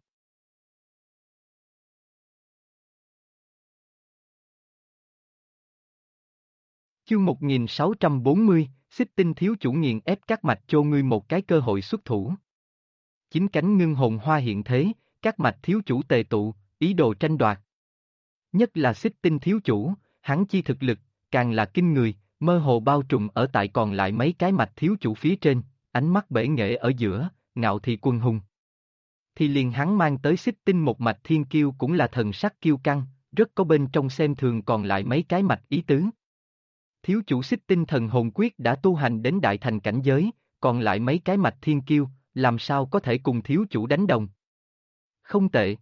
Chương 1640, Xích Tinh thiếu chủ nghiền ép các mạch cho ngươi một cái cơ hội xuất thủ. Chín cánh ngưng hồn hoa hiện thế, các mạch thiếu chủ tề tụ, ý đồ tranh đoạt. Nhất là Xích Tinh thiếu chủ, hắn chi thực lực, càng là kinh người, mơ hồ bao trùm ở tại còn lại mấy cái mạch thiếu chủ phía trên, ánh mắt bể nghệ ở giữa, ngạo thị quân hùng. Thì liền hắn mang tới Xích Tinh một mạch thiên kiêu cũng là thần sắc kiêu căng, rất có bên trong xem thường còn lại mấy cái mạch ý tứ. Thiếu chủ Xích Tinh thần hồn quyết đã tu hành đến đại thành cảnh giới, còn lại mấy cái mạch thiên kiêu, làm sao có thể cùng thiếu chủ đánh đồng. Không tệ.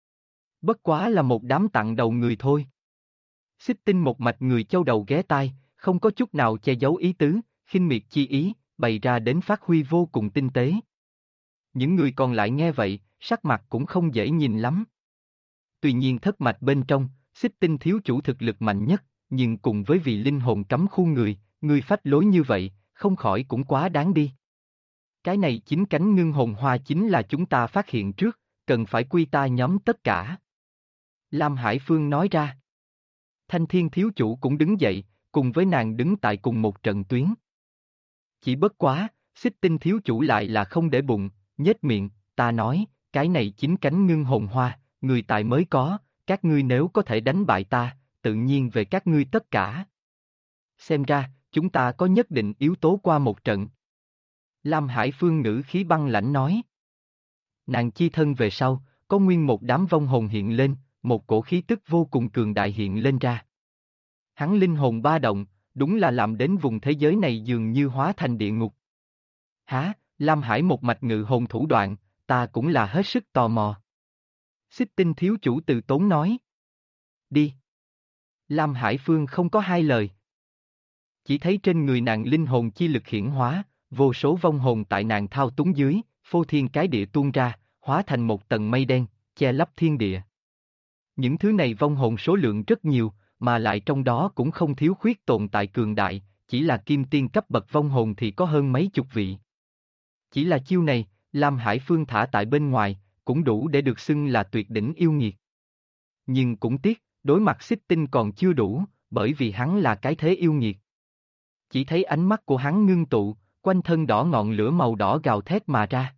Bất quá là một đám tặng đầu người thôi. Xích Tinh một mạch người châu đầu ghé tai, không có chút nào che giấu ý tứ, khinh miệt chi ý, bày ra đến phát huy vô cùng tinh tế. Những người còn lại nghe vậy, sắc mặt cũng không dễ nhìn lắm. Tuy nhiên thất mạch bên trong, Xích Tinh thiếu chủ thực lực mạnh nhất, nhưng cùng với vị linh hồn cấm khu người phách lối như vậy, không khỏi cũng quá đáng đi. Cái này chín cánh ngưng hồn hoa chính là chúng ta phát hiện trước, cần phải quy ta nhóm tất cả. Lam Hải Phương nói ra. Thanh Thiên thiếu chủ cũng đứng dậy, cùng với nàng đứng tại cùng một trận tuyến. Chỉ bất quá, Xích Tinh thiếu chủ lại là không để bụng, nhếch miệng, ta nói, cái này chín cánh ngưng hồn hoa, người tài mới có, các ngươi nếu có thể đánh bại ta, tự nhiên về các ngươi tất cả. Xem ra, chúng ta có nhất định yếu tố qua một trận. Lam Hải Phương ngữ khí băng lãnh nói. Nàng chi thân về sau, có nguyên một đám vong hồn hiện lên, một cổ khí tức vô cùng cường đại hiện lên ra. Hắn linh hồn ba động, đúng là làm đến vùng thế giới này dường như hóa thành địa ngục. Hả, Lam Hải một mạch ngự hồn thủ đoạn, ta cũng là hết sức tò mò. Xích Tinh thiếu chủ từ tốn nói. Đi. Lam Hải Phương không có hai lời. Chỉ thấy trên người nàng linh hồn chi lực hiển hóa, vô số vong hồn tại nàng thao túng dưới, phô thiên cái địa tuôn ra, hóa thành một tầng mây đen, che lấp thiên địa. Những thứ này vong hồn số lượng rất nhiều, mà lại trong đó cũng không thiếu khuyết tồn tại cường đại, chỉ là kim tiên cấp bậc vong hồn thì có hơn mấy chục vị. Chỉ là chiêu này, Lam Hải Phương thả tại bên ngoài, cũng đủ để được xưng là tuyệt đỉnh yêu nghiệt. Nhưng cũng tiếc, đối mặt Xích Tinh còn chưa đủ, bởi vì hắn là cái thế yêu nghiệt. Chỉ thấy ánh mắt của hắn ngưng tụ, quanh thân đỏ ngọn lửa màu đỏ gào thét mà ra.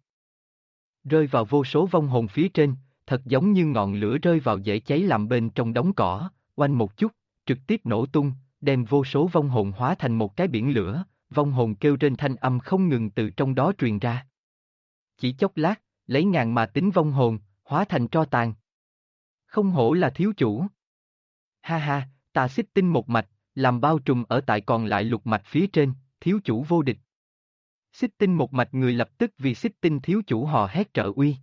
Rơi vào vô số vong hồn phía trên, thật giống như ngọn lửa rơi vào dễ cháy làm bên trong đống cỏ, oanh một chút, trực tiếp nổ tung, đem vô số vong hồn hóa thành một cái biển lửa, vong hồn kêu trên thanh âm không ngừng từ trong đó truyền ra. Chỉ chốc lát, lấy ngàn mà tính vong hồn, hóa thành tro tàn. Không hổ là thiếu chủ. Ha ha, ta Xích Tinh một mạch, làm bao trùm ở tại còn lại lục mạch phía trên, thiếu chủ vô địch. Xích Tinh một mạch người lập tức vì Xích Tinh thiếu chủ hò hét trợ uy.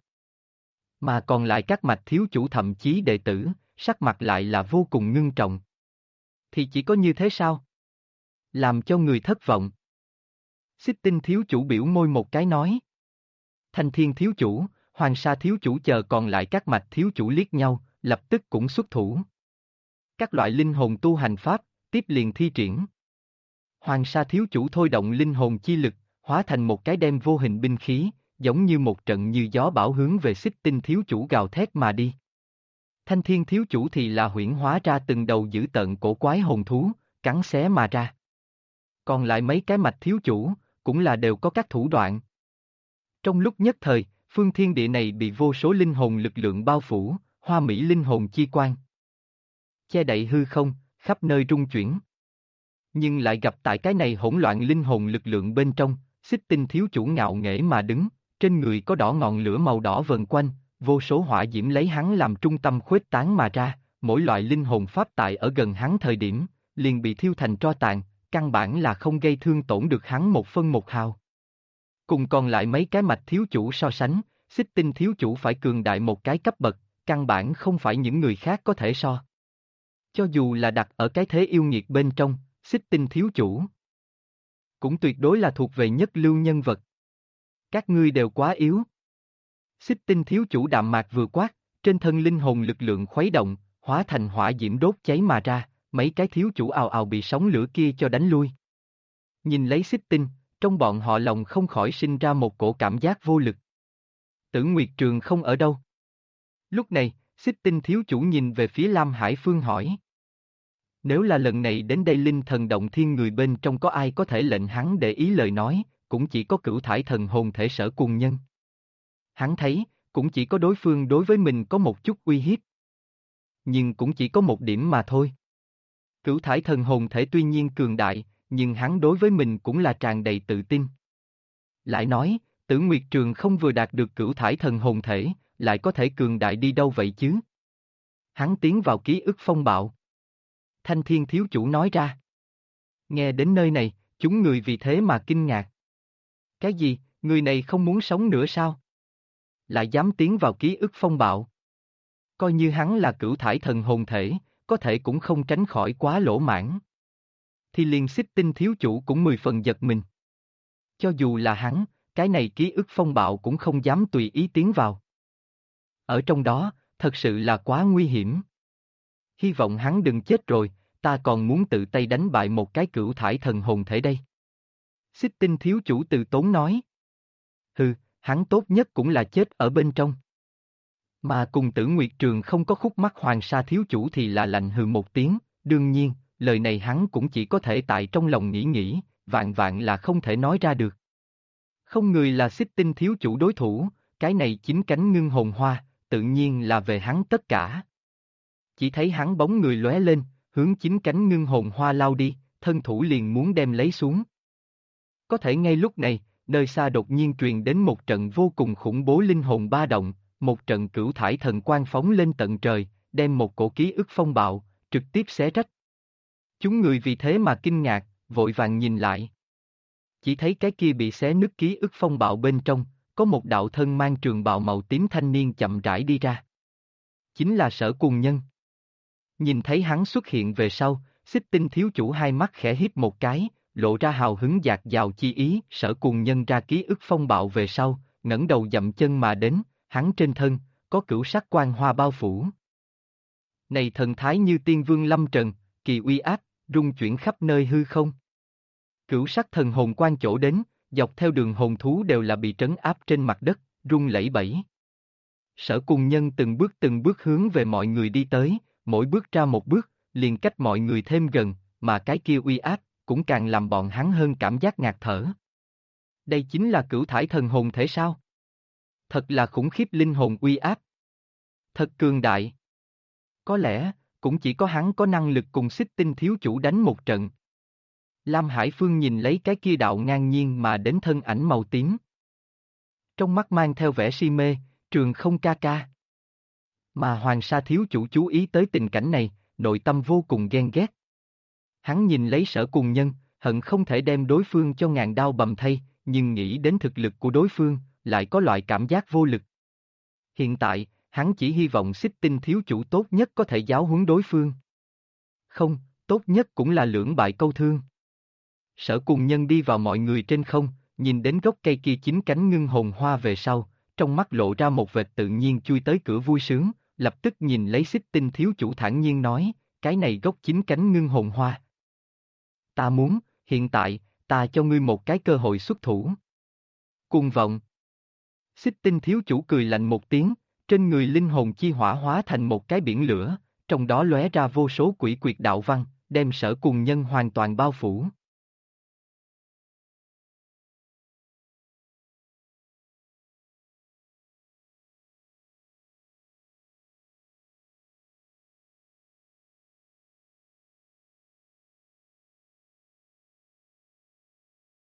Mà còn lại các mạch thiếu chủ thậm chí đệ tử, sắc mặt lại là vô cùng ngưng trọng. Thì chỉ có như thế sao? Làm cho người thất vọng. Xích Tinh thiếu chủ biểu môi một cái nói. Thanh Thiên thiếu chủ, Hoàng Sa thiếu chủ chờ còn lại các mạch thiếu chủ liếc nhau, lập tức cũng xuất thủ. Các loại linh hồn tu hành pháp, tiếp liền thi triển. Hoàng Sa thiếu chủ thôi động linh hồn chi lực, hóa thành một cái đem vô hình binh khí, giống như một trận như gió bão hướng về Xích Tinh thiếu chủ gào thét mà đi. Thanh Thiên thiếu chủ thì là huyễn hóa ra từng đầu dữ tợn cổ quái hồn thú, cắn xé mà ra. Còn lại mấy cái mạch thiếu chủ, cũng là đều có các thủ đoạn. Trong lúc nhất thời, phương thiên địa này bị vô số linh hồn lực lượng bao phủ, hoa mỹ linh hồn chi quang. Che đậy hư không, khắp nơi rung chuyển. Nhưng lại gặp tại cái này hỗn loạn linh hồn lực lượng bên trong, Xích Tinh thiếu chủ ngạo nghễ mà đứng, trên người có đỏ ngọn lửa màu đỏ vần quanh, vô số hỏa diễm lấy hắn làm trung tâm khuếch tán mà ra, mỗi loại linh hồn pháp tại ở gần hắn thời điểm, liền bị thiêu thành tro tàn, căn bản là không gây thương tổn được hắn một phân một hào. Cùng còn lại mấy cái mạch thiếu chủ so sánh, Xích Tinh thiếu chủ phải cường đại một cái cấp bậc, căn bản không phải những người khác có thể so. Cho dù là đặt ở cái thế yêu nghiệt bên trong, Xích Tinh thiếu chủ cũng tuyệt đối là thuộc về nhất lưu nhân vật. Các ngươi đều quá yếu. Xích Tinh thiếu chủ đạm mạc vừa quát, trên thân linh hồn lực lượng khuấy động, hóa thành hỏa diễm đốt cháy mà ra, mấy cái thiếu chủ ào ào bị sóng lửa kia cho đánh lui. Nhìn lấy Xích Tinh, trong bọn họ lòng không khỏi sinh ra một cổ cảm giác vô lực. Tử Nguyệt Trường không ở đâu. Lúc này, Xích Tinh thiếu chủ nhìn về phía Lam Hải Phương hỏi. Nếu là lần này đến đây linh thần động thiên người bên trong có ai có thể lệnh hắn để ý lời nói, cũng chỉ có Cửu Thải thần hồn thể Sở Cùng Nhân. Hắn thấy, cũng chỉ có đối phương đối với mình có một chút uy hiếp. Nhưng cũng chỉ có một điểm mà thôi. Cửu Thải thần hồn thể tuy nhiên cường đại, nhưng hắn đối với mình cũng là tràn đầy tự tin. Lại nói, Tử Nguyệt Trường không vừa đạt được Cửu Thải thần hồn thể, lại có thể cường đại đi đâu vậy chứ? Hắn tiến vào ký ức phong bạo. Thanh Thiên thiếu chủ nói ra. Nghe đến nơi này, chúng người vì thế mà kinh ngạc. Cái gì, người này không muốn sống nữa sao? Lại dám tiến vào ký ức phong bạo. Coi như hắn là Cửu Thải thần hồn thể, có thể cũng không tránh khỏi quá lỗ mãn. Thì liền Xích Tinh thiếu chủ cũng 10 phần giật mình. Cho dù là hắn, cái này ký ức phong bạo cũng không dám tùy ý tiến vào. Ở trong đó, thật sự là quá nguy hiểm. Hy vọng hắn đừng chết rồi, ta còn muốn tự tay đánh bại một cái Cửu Thải thần hồn thể đây. Xích Tinh thiếu chủ từ tốn nói. Hừ, hắn tốt nhất cũng là chết ở bên trong. Mà cùng Tử Nguyệt Trường không có khúc mắc Hoàng Sa thiếu chủ thì là lạnh hừ một tiếng, đương nhiên, lời này hắn cũng chỉ có thể tại trong lòng nghĩ, vạn vạn là không thể nói ra được. Không người là Xích Tinh thiếu chủ đối thủ, cái này chính cánh ngưng hồn hoa, tự nhiên là về hắn tất cả. Chỉ thấy hắn bóng người lóe lên, hướng chính cánh ngưng hồn hoa lao đi, thân thủ liền muốn đem lấy xuống. Có thể ngay lúc này, nơi xa đột nhiên truyền đến một trận vô cùng khủng bố linh hồn ba động, một trận cửu thải thần quang phóng lên tận trời, đem một cổ ký ức phong bạo, trực tiếp xé rách. Chúng người vì thế mà kinh ngạc, vội vàng nhìn lại. Chỉ thấy cái kia bị xé nứt ký ức phong bạo bên trong, có một đạo thân mang trường bào màu tím thanh niên chậm rãi đi ra. Chính là Sở Cùng Nhân. Nhìn thấy hắn xuất hiện về sau, Xích Tinh thiếu chủ hai mắt khẽ híp một cái, lộ ra hào hứng dạt dào chi ý. Sở Cùng Nhân ra ký ức phong bạo về sau, ngẩng đầu dậm chân mà đến, hắn trên thân, có cửu sắc quang hoa bao phủ. Này thần thái như tiên vương lâm trần, kỳ uy áp, rung chuyển khắp nơi hư không. Cửu sắc thần hồn quan chỗ đến, dọc theo đường hồn thú đều là bị trấn áp trên mặt đất, rung lẩy bẩy. Sở Cùng Nhân từng bước hướng về mọi người đi tới, mỗi bước ra một bước, liền cách mọi người thêm gần, mà cái kia uy áp, cũng càng làm bọn hắn hơn cảm giác ngạt thở. Đây chính là cửu thải thần hồn thể sao? Thật là khủng khiếp linh hồn uy áp. Thật cường đại. Có lẽ, cũng chỉ có hắn có năng lực cùng Xích Tinh thiếu chủ đánh một trận. Lam Hải Phương nhìn lấy cái kia đạo ngang nhiên mà đến thân ảnh màu tím. Trong mắt mang theo vẻ si mê, Trường không ca ca. Mà Hoàng Sa thiếu chủ chú ý tới tình cảnh này, nội tâm vô cùng ghen ghét. Hắn nhìn lấy Sở Cùng Nhân, hận không thể đem đối phương cho ngàn đao bầm thây, nhưng nghĩ đến thực lực của đối phương, lại có loại cảm giác vô lực. Hiện tại, hắn chỉ hy vọng Xích Tinh thiếu chủ tốt nhất có thể giáo huấn đối phương. Không, tốt nhất cũng là lưỡng bại câu thương. Sở Cùng Nhân đi vào mọi người trên không, nhìn đến gốc cây kia chín cánh ngưng hồn hoa về sau, trong mắt lộ ra một vệt tự nhiên chui tới cửa vui sướng, lập tức nhìn lấy Xích Tinh thiếu chủ thản nhiên nói, cái này gốc chín cánh ngưng hồn hoa. Ta muốn, hiện tại, ta cho ngươi một cái cơ hội xuất thủ. Cuồng vọng. Xích Tinh thiếu chủ cười lạnh một tiếng, trên người linh hồn chi hỏa hóa thành một cái biển lửa, trong đó lóe ra vô số quỷ quyệt đạo văn, đem Sở Cùng Nhân hoàn toàn bao phủ.